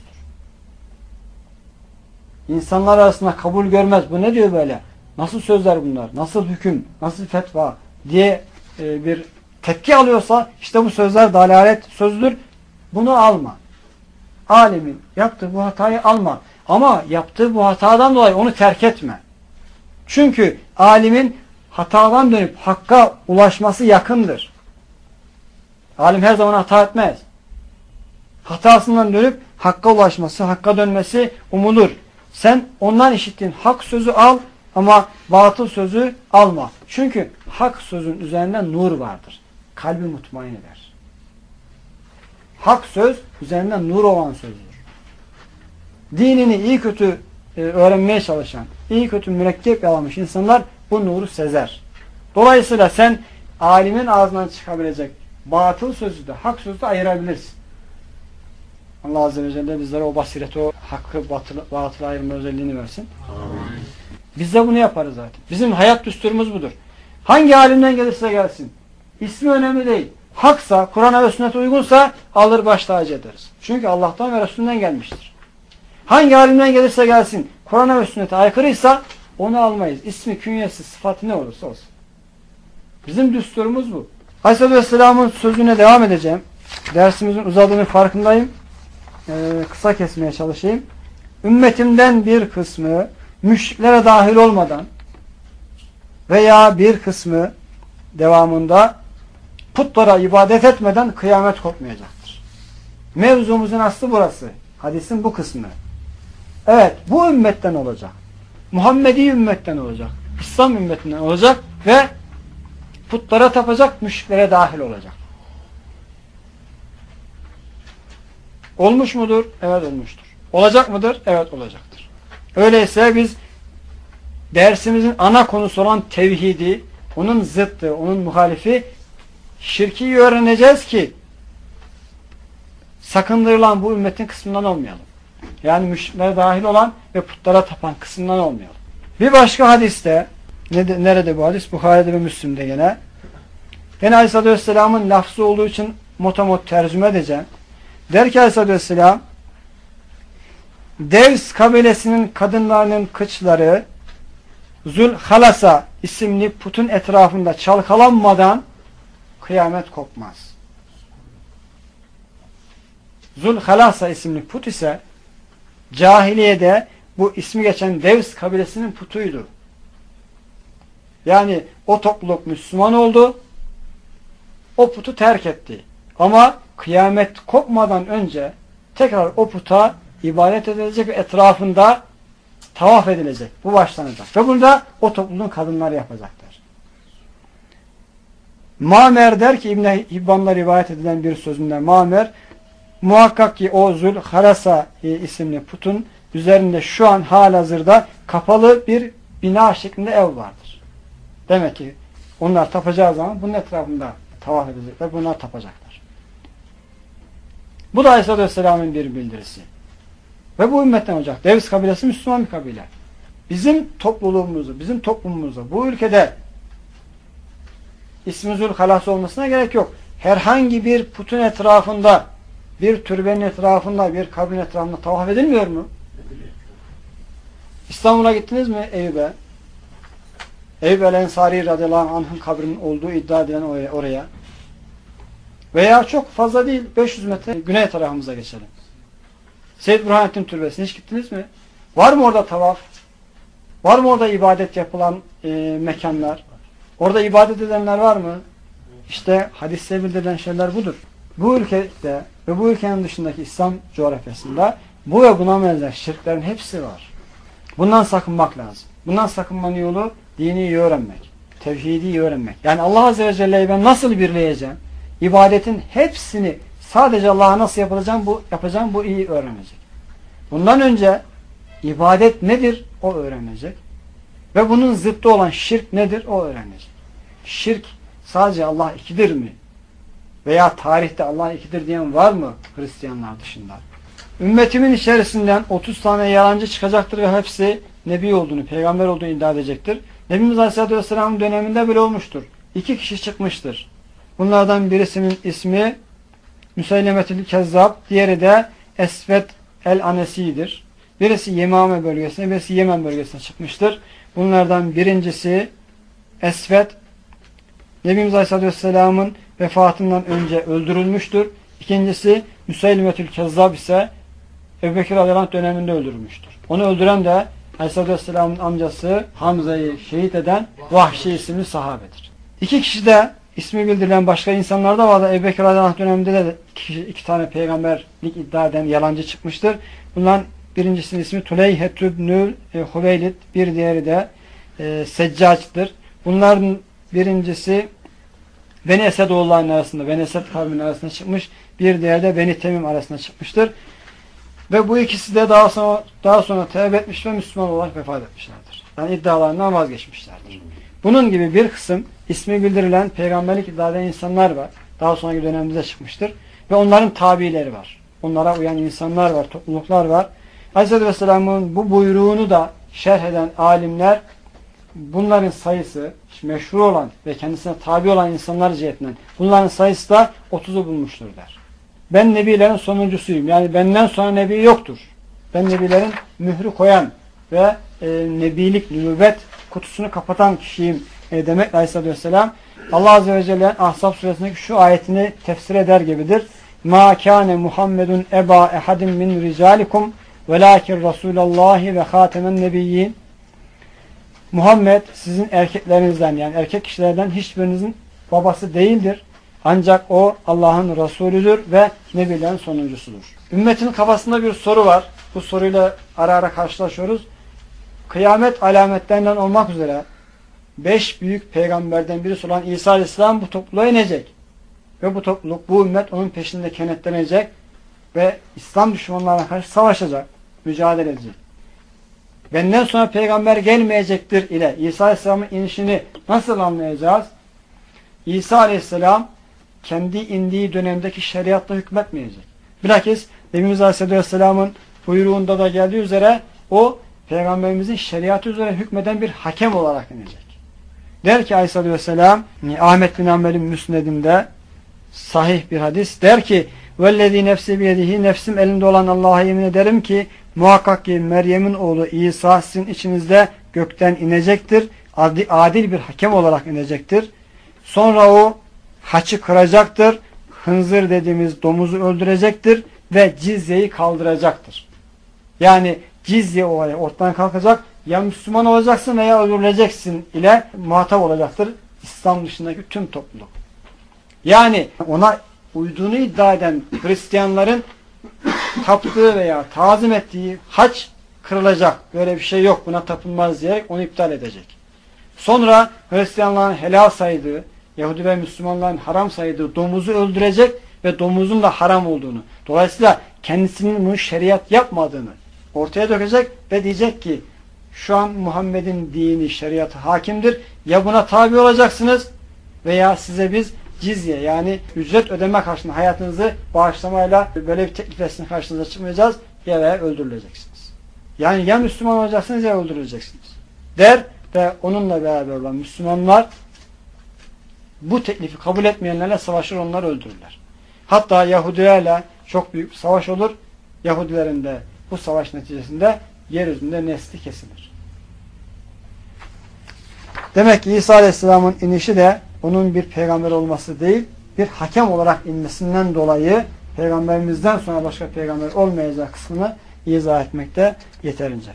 [SPEAKER 1] İnsanlar arasında kabul görmez. Bu ne diyor böyle? Nasıl sözler bunlar? Nasıl hüküm? Nasıl fetva? Diye bir tepki alıyorsa işte bu sözler dalalet sözüdür. Bunu alma. Alimin yaptığı bu hatayı alma. Ama yaptığı bu hatadan dolayı onu terk etme. Çünkü alimin hatadan dönüp hakka ulaşması yakındır. Alim her zaman hata etmez. Hatasından dönüp hakka ulaşması, hakka dönmesi umulur. Sen ondan işittiğin hak sözü al ama batıl sözü alma. Çünkü hak sözün üzerinde nur vardır. Kalbi mutmain eder. Hak söz üzerinde nur olan sözdür. Dinini iyi kötü öğrenmeye çalışan, iyi kötü mürekkep yalamış insanlar bu nuru sezer. Dolayısıyla sen alimin ağzından çıkabilecek batıl sözü de hak sözü de ayırabilirsin. Allah Azze ve Celle bizlere o basireti, o hakkı batılı ayırma özelliğini versin. Amin. Biz de bunu yaparız zaten. Bizim hayat düsturumuz budur. Hangi alimden gelirse gelsin. İsmi önemli değil. Haksa, Kur'an'a ve sünnete uygunsa alır baş tacı ederiz. Çünkü Allah'tan ve Resulünden gelmiştir. Hangi alimden gelirse gelsin, Kur'an'a ve sünnete aykırıysa onu almayız. İsmi, künyesi, sıfatı ne olursa olsun. Bizim düsturumuz bu. Aleyhisselatü Vesselam'ın sözüne devam edeceğim. Dersimizin uzadığının farkındayım. Kısa kesmeye çalışayım. Ümmetimden bir kısmı müşriklere dahil olmadan veya bir kısmı devamında putlara ibadet etmeden kıyamet kopmayacaktır. Mevzumuzun aslı burası. Hadisin bu kısmı. Evet, bu ümmetten olacak. Muhammedi ümmetten olacak. İslam ümmetinden olacak ve putlara tapacak, müşriklere dahil olacak. Olmuş mudur? Evet olmuştur. Olacak mıdır? Evet olacaktır. Öyleyse biz dersimizin ana konusu olan tevhidi, onun zıttı, onun muhalifi şirki öğreneceğiz ki sakındırılan bu ümmetin kısmından olmayalım. Yani müşriklere dahil olan ve putlara tapan kısmından olmayalım. Bir başka hadiste, nerede bu hadis? Bukhari'de ve Müslim'de gene. Yine Aleyhisselatü Vesselam'ın lafzı olduğu için motamot tercüme edeceğim. Der ki Aleyhisselatü Vesselam, Devs kabilesinin kadınlarının kıçları Zülhalasa isimli putun etrafında çalkalanmadan kıyamet kopmaz. Zülhalasa isimli put ise cahiliyede bu ismi geçen Devs kabilesinin putuydu. Yani o topluluk Müslüman oldu, o putu terk etti. Ama kıyamet kopmadan önce tekrar o puta ibadet edilecek ve etrafında tavaf edilecek. Bu başlanacak. Ve bunu da o topluluğun kadınları yapacaklar. Mamer der ki İbn-i Hibban'da rivayet edilen bir sözünde Mamer muhakkak ki o Zülharasa isimli putun üzerinde şu an halihazırda kapalı bir bina şeklinde ev vardır. Demek ki onlar tapacağı zaman bunun etrafında tavaf edecekler. Bunlar tapacaklar. Bu da Aleyhisselatü Vesselam'ın bir bildirisi. Ve bu ümmetten olacak. Devs kabilesi Müslüman bir kabile. Bizim topluluğumuzu, bizim toplumumuzu bu ülkede ismi Zülhalası olmasına gerek yok. Herhangi bir putun etrafında, bir türbenin etrafında, bir kabrin etrafında tavaf edilmiyor mu? İstanbul'a gittiniz mi Eyüp'e? Eyüp el-Ensari radıyallahu anh'ın kabrinin olduğu iddia edilen oraya. Veya çok fazla değil, 500 metre güney tarafımıza geçelim. Seyyid Burhanettin Türbesi'ne hiç gittiniz mi? Var mı orada tavaf? Var mı orada ibadet yapılan mekanlar? Orada ibadet edenler var mı? İşte hadiste bildirilen şeyler budur. Bu ülkede ve bu ülkenin dışındaki İslam coğrafyasında bu ve buna benzer şirklerin hepsi var. Bundan sakınmak lazım. Bundan sakınmanın yolu dini iyi öğrenmek. Tevhidi iyi öğrenmek. Yani Allah Azze ve Celle'yi ben nasıl birleyeceğim? İbadetin hepsini sadece Allah'a nasıl yapacağım bu iyi öğrenecek. Bundan önce ibadet nedir? O öğrenecek. Ve bunun zıttı olan şirk nedir? O öğrenecek. Şirk sadece Allah ikidir mi? Veya tarihte Allah ikidir diyen var mı Hristiyanlar dışında? Ümmetimin içerisinden 30 tane yalancı çıkacaktır ve hepsi Nebi olduğunu, peygamber olduğunu iddia edecektir. Nebimiz Aleyhisselatü Vesselam'ın döneminde böyle olmuştur. 2 kişi çıkmıştır. Bunlardan birisinin ismi Müseylemetül Kezzab, diğeri de Esved el-Anesi'dir. Birisi Yemame bölgesine, birisi Yemen bölgesine çıkmıştır. Bunlardan birincisi Esved, Nebimiz Aleyhisselatü Vesselam'ın vefatından önce öldürülmüştür. İkincisi Müseylemetül Kezzab ise Ebu Bekir radıyallahu anh döneminde öldürülmüştür. Onu öldüren de Aleyhisselatü Vesselam'ın amcası Hamza'yı şehit eden Vahşi isimli sahabedir. 2 kişi de ismi bildirilen başka insanlar da vardı. Ebu Bekir radıyallahu anh döneminde de 2 tane peygamberlik iddia eden yalancı çıkmıştır. Bunların birincisinin ismi Tuleyhetübnül Hüveylid, bir diğeri de Seccac'tır. Bunların birincisi Beni Esed oğullarının arasında, Beni Esed kavminin arasında çıkmış, bir diğeri de Beni Temim arasında çıkmıştır. Ve bu ikisi de daha sonra tevbe etmiş ve Müslüman olarak vefat etmişlerdir. Yani iddialarından vazgeçmişlerdir. Bunun gibi bir kısım ismi bildirilen peygamberlik iddia eden insanlar var. Daha sonraki dönemde çıkmıştır. Ve onların tabileri var. Onlara uyan insanlar var, topluluklar var. Aleyhisselatü Vesselam'ın bu buyruğunu da şerh eden alimler bunların sayısı meşhur olan ve kendisine tabi olan insanlar cihetinden bunların sayısı da 30'u bulmuştur der. Ben nebilerin sonuncusuyum. Yani benden sonra nebi yoktur. Ben nebilerin mührü koyan ve nebilik, nübüvvet kutusunu kapatan kişiyim demek Aleyhisselatü Vesselam. Allah Azze ve Celle'nin Ahzab suresindeki şu ayetini tefsir eder gibidir. مَا كَانَ مُحَمَّدٌ اَبَا اَحَدٍ مِنْ رِجَالِكُمْ وَلَاكِنْ رَسُولَ اللّٰهِ وَخَاتَمَ النَّبِيِّينَ Muhammed sizin erkeklerinizden yani erkek kişilerden hiçbirinizin babası değildir. Ancak o Allah'ın Resulüdür ve Nebilerin sonuncusudur. Ümmetin kafasında bir soru var. Bu soruyla ara ara karşılaşıyoruz. Kıyamet alametlerinden olmak üzere 5 büyük peygamberden birisi olan İsa Aleyhisselam bu topluluğa inecek. Ve bu topluluk, bu ümmet onun peşinde kenetlenecek ve İslam düşmanlarına karşı savaşacak, mücadele edecek. Benden sonra peygamber gelmeyecektir ile İsa Aleyhisselam'ın inişini nasıl anlayacağız? İsa Aleyhisselam kendi indiği dönemdeki şeriatla hükmetmeyecek. Bilakis Nebimiz Aleyhisselam'ın buyruğunda da geldiği üzere o peygamberimizin şeriatı üzere hükmeden bir hakem olarak inecek. Der ki Aleyhisselam Ahmet bin Hanbel'in müsnedinde sahih bir hadis der ki vellezî nefsi biyedihi nefsim elinde olan Allah'a yemin ederim ki muhakkak ki Meryem'in oğlu İsa sizin içinizde gökten inecektir. Adil bir hakem olarak inecektir. Sonra o haçı kıracaktır. Hınzır dediğimiz domuzu öldürecektir ve cizyeyi kaldıracaktır. Yani cizye olayı ortadan kalkacak. Ya Müslüman olacaksın veya öldürüleceksin ile muhatap olacaktır İslam dışındaki tüm topluluk. Yani ona uyduğunu iddia eden Hristiyanların taptığı veya tazim ettiği haç kırılacak. Böyle bir şey yok, buna tapılmaz diyerek onu iptal edecek. Sonra Hristiyanların helal saydığı, Yahudi ve Müslümanların haram saydığı domuzu öldürecek ve domuzun da haram olduğunu, dolayısıyla kendisinin bunu şeriat yapmadığını ortaya dökecek ve diyecek ki şu an Muhammed'in dini, şeriatı hakimdir. Ya buna tabi olacaksınız veya size biz cizye, yani ücret ödeme karşılığında hayatınızı bağışlamayla böyle bir teklif etsin karşınıza çıkmayacağız ya öldürüleceksiniz. Yani ya Müslüman olacaksınız ya öldürüleceksiniz der ve onunla beraber olan Müslümanlar bu teklifi kabul etmeyenlerle savaşır, onları öldürürler. Hatta Yahudilerle çok büyük bir savaş olur. Yahudilerin de bu savaş neticesinde yeryüzünde nesli kesilir. Demek ki İsa Aleyhisselam'ın inişi de onun bir peygamber olması değil, bir hakem olarak inmesinden dolayı peygamberimizden sonra başka peygamber olmayacağı kısmını izah etmekte yeterince.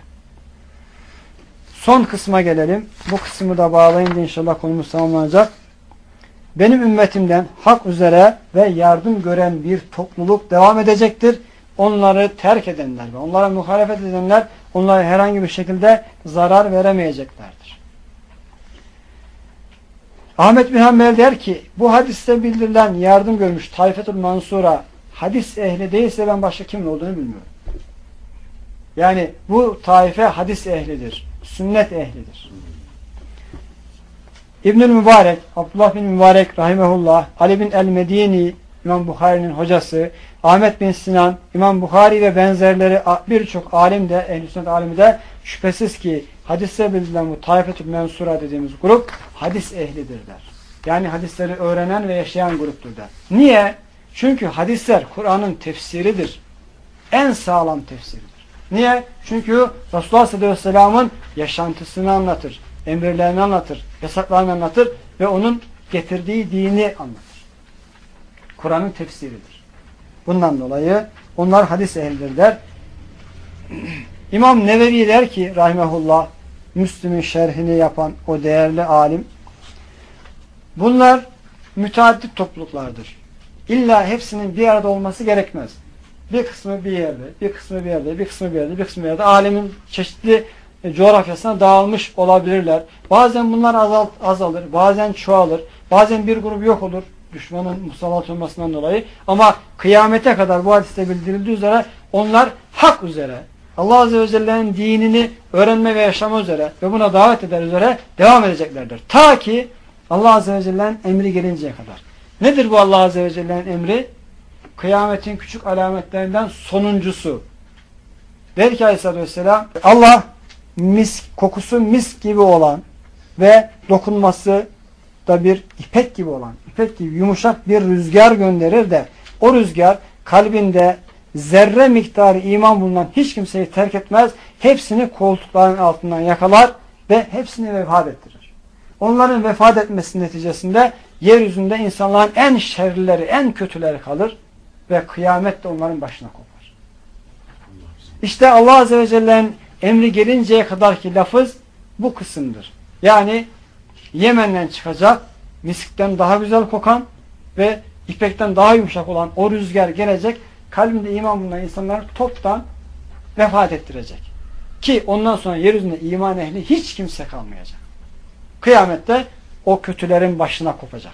[SPEAKER 1] Son kısma gelelim. Bu kısmı da bağlayınca inşallah konumuz tamamlanacak. Benim ümmetimden hak üzere ve yardım gören bir topluluk devam edecektir. Onları terk edenler ve onlara muhalefet edenler onlara herhangi bir şekilde zarar veremeyeceklerdir. Ahmet bin Hanbel der ki bu hadiste bildirilen yardım görmüş Taifetül Mansura hadis ehli değilse ben başka kimin olduğunu bilmiyorum. Yani bu taife hadis ehlidir. Sünnet ehlidir. İbnül Mübarek, Abdullah bin Mübarek rahimehullah, Ali bin el-Medini, İmam Bukhari'nin hocası, Ahmet bin Sinan, İmam Bukhari ve benzerleri birçok alim de, ehl-i sünnet alimi de şüphesiz ki hadiste bildirilen bu Taifetül Mensura dediğimiz grup hadis ehlidirler. Yani hadisleri öğrenen ve yaşayan gruptur der. Niye? Çünkü hadisler Kur'an'ın tefsiridir. En sağlam tefsiridir. Niye? Çünkü Resulullah sallallahu aleyhi ve sellem'in yaşantısını anlatır, emirlerini anlatır, yasaklarını anlatır ve onun getirdiği dini anlatır. Kur'an'ın tefsiridir. Bundan dolayı onlar hadis ehlidir der. İmam Nevevi der ki rahimehullah, Müslim'in şerhini yapan o değerli alim, bunlar müteaddit topluluklardır. İlla hepsinin bir arada olması gerekmez. Bir kısmı bir yerde, bir kısmı bir yerde, bir kısmı bir yerde, bir kısmı bir yerde alemin çeşitli coğrafyasına dağılmış olabilirler. Bazen bunlar azalır, bazen çoğalır, bazen bir grup yok olur düşmanın musallat olmasından dolayı. Ama kıyamete kadar bu hadiste bildirildiği üzere onlar hak üzere, Allah Azze ve Celle'nin dinini öğrenme ve yaşama üzere ve buna davet eder üzere devam edeceklerdir. Ta ki Allah Azze ve Celle'nin emri gelinceye kadar. Nedir bu Allah Azze ve Celle'nin emri? Kıyametin küçük alametlerinden sonuncusu. Der ki Aleyhisselatü Vesselam, Allah kokusu misk gibi olan ve dokunması da bir ipek gibi olan, ipek gibi yumuşak bir rüzgar gönderir de o rüzgar kalbinde zerre miktarı iman bulunan hiç kimseyi terk etmez. Hepsini koltukların altından yakalar ve hepsini vefat ettirir. Onların vefat etmesi neticesinde yeryüzünde insanların en şerlileri, en kötüleri kalır ve kıyamet de onların başına kopar. İşte Allah Azze ve Celle'nin emri gelinceye kadar ki lafız bu kısımdır. Yani Yemen'den çıkacak, miskten daha güzel kokan ve ipekten daha yumuşak olan o rüzgar gelecek, kalbinde iman bulunan insanları toptan vefat ettirecek. Ki ondan sonra yeryüzünde iman ehli hiç kimse kalmayacak. Kıyamette o kötülerin başına kopacak.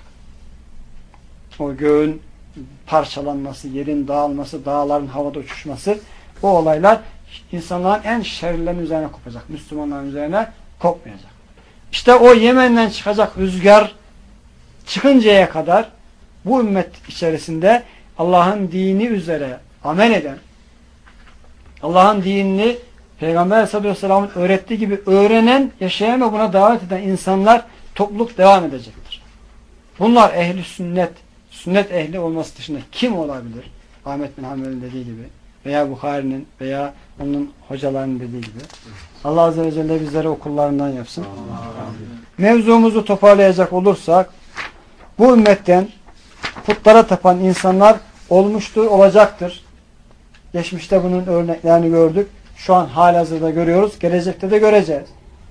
[SPEAKER 1] O göğün parçalanması, yerin dağılması, dağların havada uçuşması, o olaylar insanların en şerlilerin üzerine kopacak. Müslümanların üzerine kopmayacak. İşte o Yemen'den çıkacak rüzgar çıkıncaya kadar bu ümmet içerisinde Allah'ın dini üzere amel eden, Allah'ın dinini Peygamber Aleyhisselatü Vesselam'ın öğrettiği gibi öğrenen, yaşayan ve buna davet eden insanlar, topluluk devam edecektir. Bunlar ehli sünnet, sünnet ehli olması dışında kim olabilir? Ahmet bin Hanbel'in dediği gibi veya Bukhari'nin veya onun hocalarının dediği gibi. Allah Azze ve Celle bizleri okullarından yapsın. Mevzumuzu toparlayacak olursak, bu ümmetten putlara tapan insanlar olmuştur, olacaktır. Geçmişte bunun örneklerini gördük. Şu an halihazırda görüyoruz. Gelecekte de göreceğiz.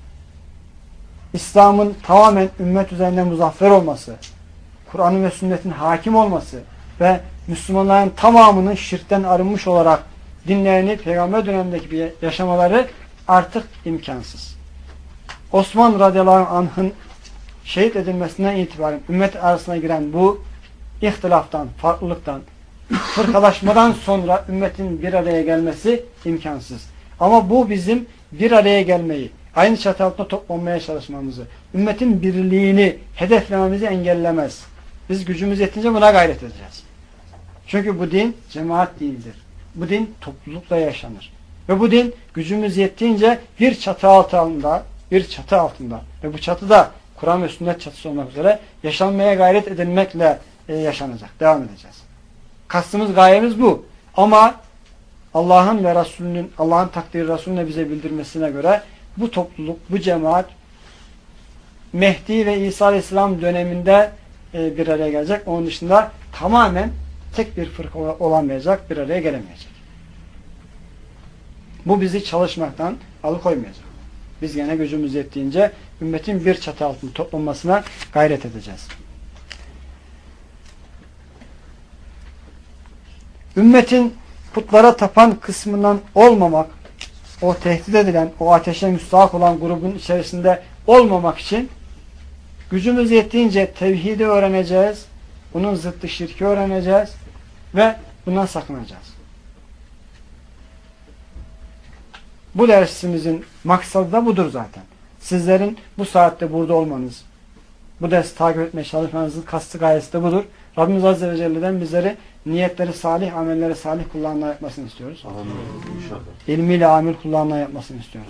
[SPEAKER 1] İslam'ın tamamen ümmet üzerinde muzaffer olması, Kur'an'ın ve sünnetin hakim olması ve Müslümanların tamamının şirkten arınmış olarak dinlerini peygamber dönemindeki bir yaşamaları artık imkansız. Osman radıyallahu anh'ın şehit edilmesinden itibaren ümmet arasına giren bu ihtilaftan, farklılıktan, fırkalaşmadan sonra ümmetin bir araya gelmesi imkansız. Ama bu bizim bir araya gelmeyi, aynı çatı altında toplanmaya çalışmamızı, ümmetin birliğini hedeflememizi engellemez. Biz gücümüz yetince buna gayret edeceğiz. Çünkü bu din cemaat dinidir. Bu din toplulukla yaşanır. Ve bu din gücümüz yettiğince bir çatı altında ve bu çatıda Kur'an ve sünnet çatısı olmak üzere yaşanmaya gayret edilmekle yaşanacak. Devam edeceğiz. Kastımız, gayemiz bu. Ama Allah'ın ve Resulünün, Allah'ın takdiri Resulüne bize bildirmesine göre bu topluluk, bu cemaat Mehdi ve İsa Aleyhisselam döneminde bir araya gelecek. Onun dışında tamamen tek bir fırka olamayacak, bir araya gelemeyecek. Bu bizi çalışmaktan alıkoymayacak. Biz gene gücümüz yettiğince ümmetin bir çatı altında toplanmasına gayret edeceğiz. Ümmetin putlara tapan kısmından olmamak, o tehdit edilen, o ateşe müstahak olan grubun içerisinde olmamak için gücümüz yettiğince tevhidi öğreneceğiz, bunun zıttı şirki öğreneceğiz ve bundan sakınacağız. Bu dersimizin maksadı da budur zaten. Sizlerin bu saatte burada olmanız, bu dersi takip etmeye çalışmanızın kastı, gayesi de budur. Rabbimiz Azze ve Celle'den bizleri niyetleri salih, amelleri salih kullarına yapmasını istiyoruz. İlmiyle amil kullarına yapmasını istiyoruz.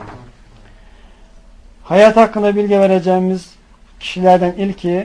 [SPEAKER 1] Hayat hakkında bilgi vereceğimiz kişilerden ilki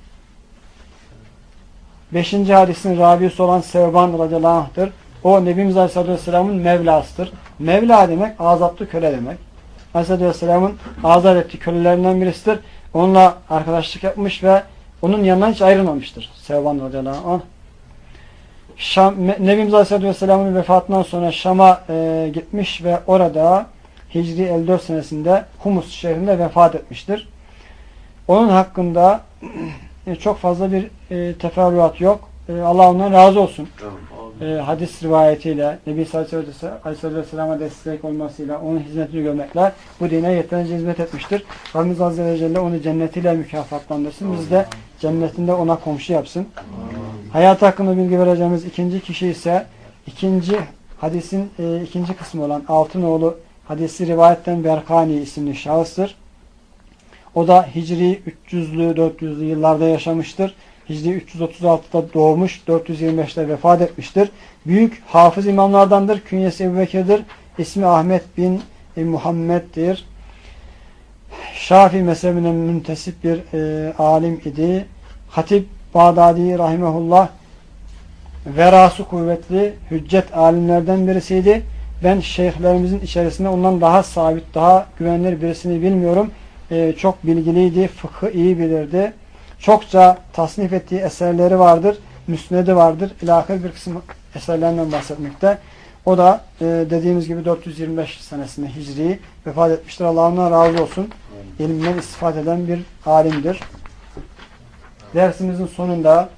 [SPEAKER 1] 5. hadisin ravisi olan Sevban radıyallahu anh'tır. O Nebimiz Aleyhisselatü Vesselam'ın Mevlasıdır. Mevla demek azatlı köle demek. Aleyhisselatü Vesselam'ın azat ettiği kölelerinden birisidir. Onunla arkadaşlık yapmış ve onun yanından hiç ayrılmamıştır. Sevban radıyallahu anh. Nebimiz Aleyhisselatü Vesselam'ın vefatından sonra Şam'a gitmiş ve orada Hicri 54 senesinde Humus şehrinde vefat etmiştir. Onun hakkında çok fazla bir teferruat yok. Allah ondan razı olsun. Hadis rivayetiyle, Nebi Aleyhisselatü Vesselam'a destek olmasıyla, onun hizmetini görmekle bu dine yeterince hizmet etmiştir. Rabbimiz Azze ve Celle onu cennetiyle mükafatlandırsın. Biz de cennetinde ona komşu yapsın. Hayat hakkında bilgi vereceğimiz ikinci kişi ise ikinci hadisin ikinci kısmı olan Altınoğlu hadisi rivayetten Berkani isimli şahıstır. O da Hicri 300'lü 400'lü yıllarda yaşamıştır. Hicri 336'da doğmuş, 425'te vefat etmiştir. Büyük hafız imamlardandır. Künyesi Ebu Bekir'dir. İsmi Ahmet bin Muhammed'dir. Şafii mezhebine müntesip bir alim idi. Hatip Bağdadi rahimehullah verası kuvvetli, hüccet alimlerden birisiydi. Ben şeyhlerimizin içerisinde ondan daha sabit, daha güvenilir birisini bilmiyorum. Çok bilgiliydi, fıkhı iyi bilirdi. Çokça tasnif ettiği eserleri vardır, müsnedi vardır. İlahir bir kısım eserlerinden bahsetmekte. O da dediğimiz gibi 425 senesinde Hicri vefat etmiştir. Allah ondan razı olsun. İlminden istifade eden bir alimdir. Dersimizin sonunda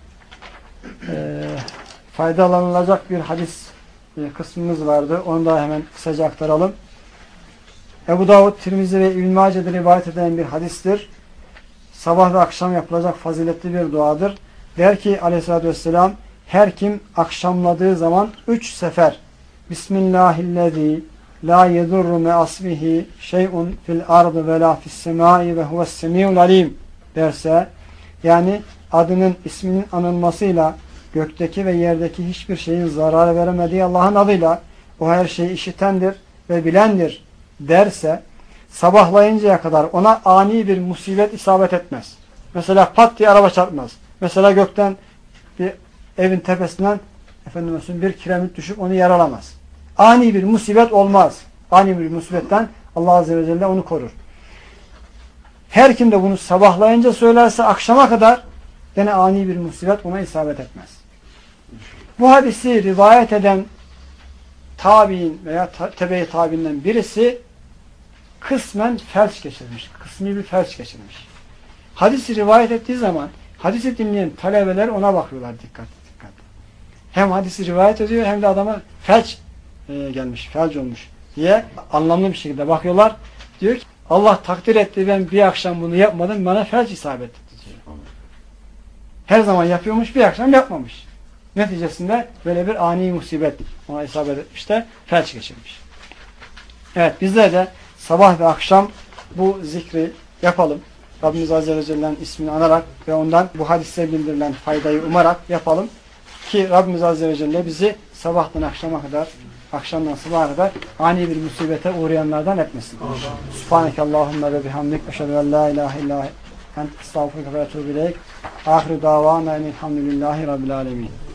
[SPEAKER 1] faydalanılacak bir hadis kısmımız vardı. Onu da hemen kısaca aktaralım. Ebu Davud, Tirmizi ve İbn-i Mace'de rivayet edilen bir hadistir. Sabah ve akşam yapılacak faziletli bir duadır. Der ki Aleyhisselatü Vesselam, her kim akşamladığı zaman 3 sefer Bismillahillezî la yedurru me asmihi şey'un fil ardı ve la fis semâi ve huves semî'ul alîm derse, yani adının, isminin anılmasıyla gökteki ve yerdeki hiçbir şeyin zarar veremediği Allah'ın adıyla o her şeyi işitendir ve bilendir derse, sabahlayıncaya kadar ona ani bir musibet isabet etmez. Mesela pat diye araba çarpmaz. Mesela gökten bir evin tepesinden bir kiremit düşüp onu yaralamaz. Ani bir musibet olmaz. Ani bir musibetten Allah Azze ve Celle onu korur. Her kim de bunu sabahlayınca söylerse akşama kadar gene ani bir musibet ona isabet etmez. Bu hadisi rivayet eden tabi'in veya tebe-i tabi'inden birisi kısmen felç geçirmiş. Kısmi bir felç geçirmiş. Hadisi rivayet ettiği zaman hadisi dinleyen talebeler ona bakıyorlar dikkat. Hem hadisi rivayet ediyor hem de adama felç gelmiş, felç olmuş diye anlamlı bir şekilde bakıyorlar. Diyor ki Allah takdir etti, ben bir akşam bunu yapmadım, bana felç isabet etti diyor. Her zaman yapıyormuş, bir akşam yapmamış. Neticesinde böyle bir ani musibet ona isabet etmiş de felç geçirmiş. Evet, bizler de sabah ve akşam bu zikri yapalım. Rabbimiz Azze ve Celle'nin ismini anarak ve ondan bu hadiste bildirilen faydayı umarak yapalım. Ki Rabbimiz Azze ve Celle bizi sabahtan akşama kadar, akşamdan sabaha kadar ani bir musibete uğrayanlardan etmesin. Subhaneke Allahümme ve bihamdik. Eşhedü en la ilahe illa ent estağfurüke ve etûbü ileyk. Ahiru davana enelhamdülillahi rabbil alemin.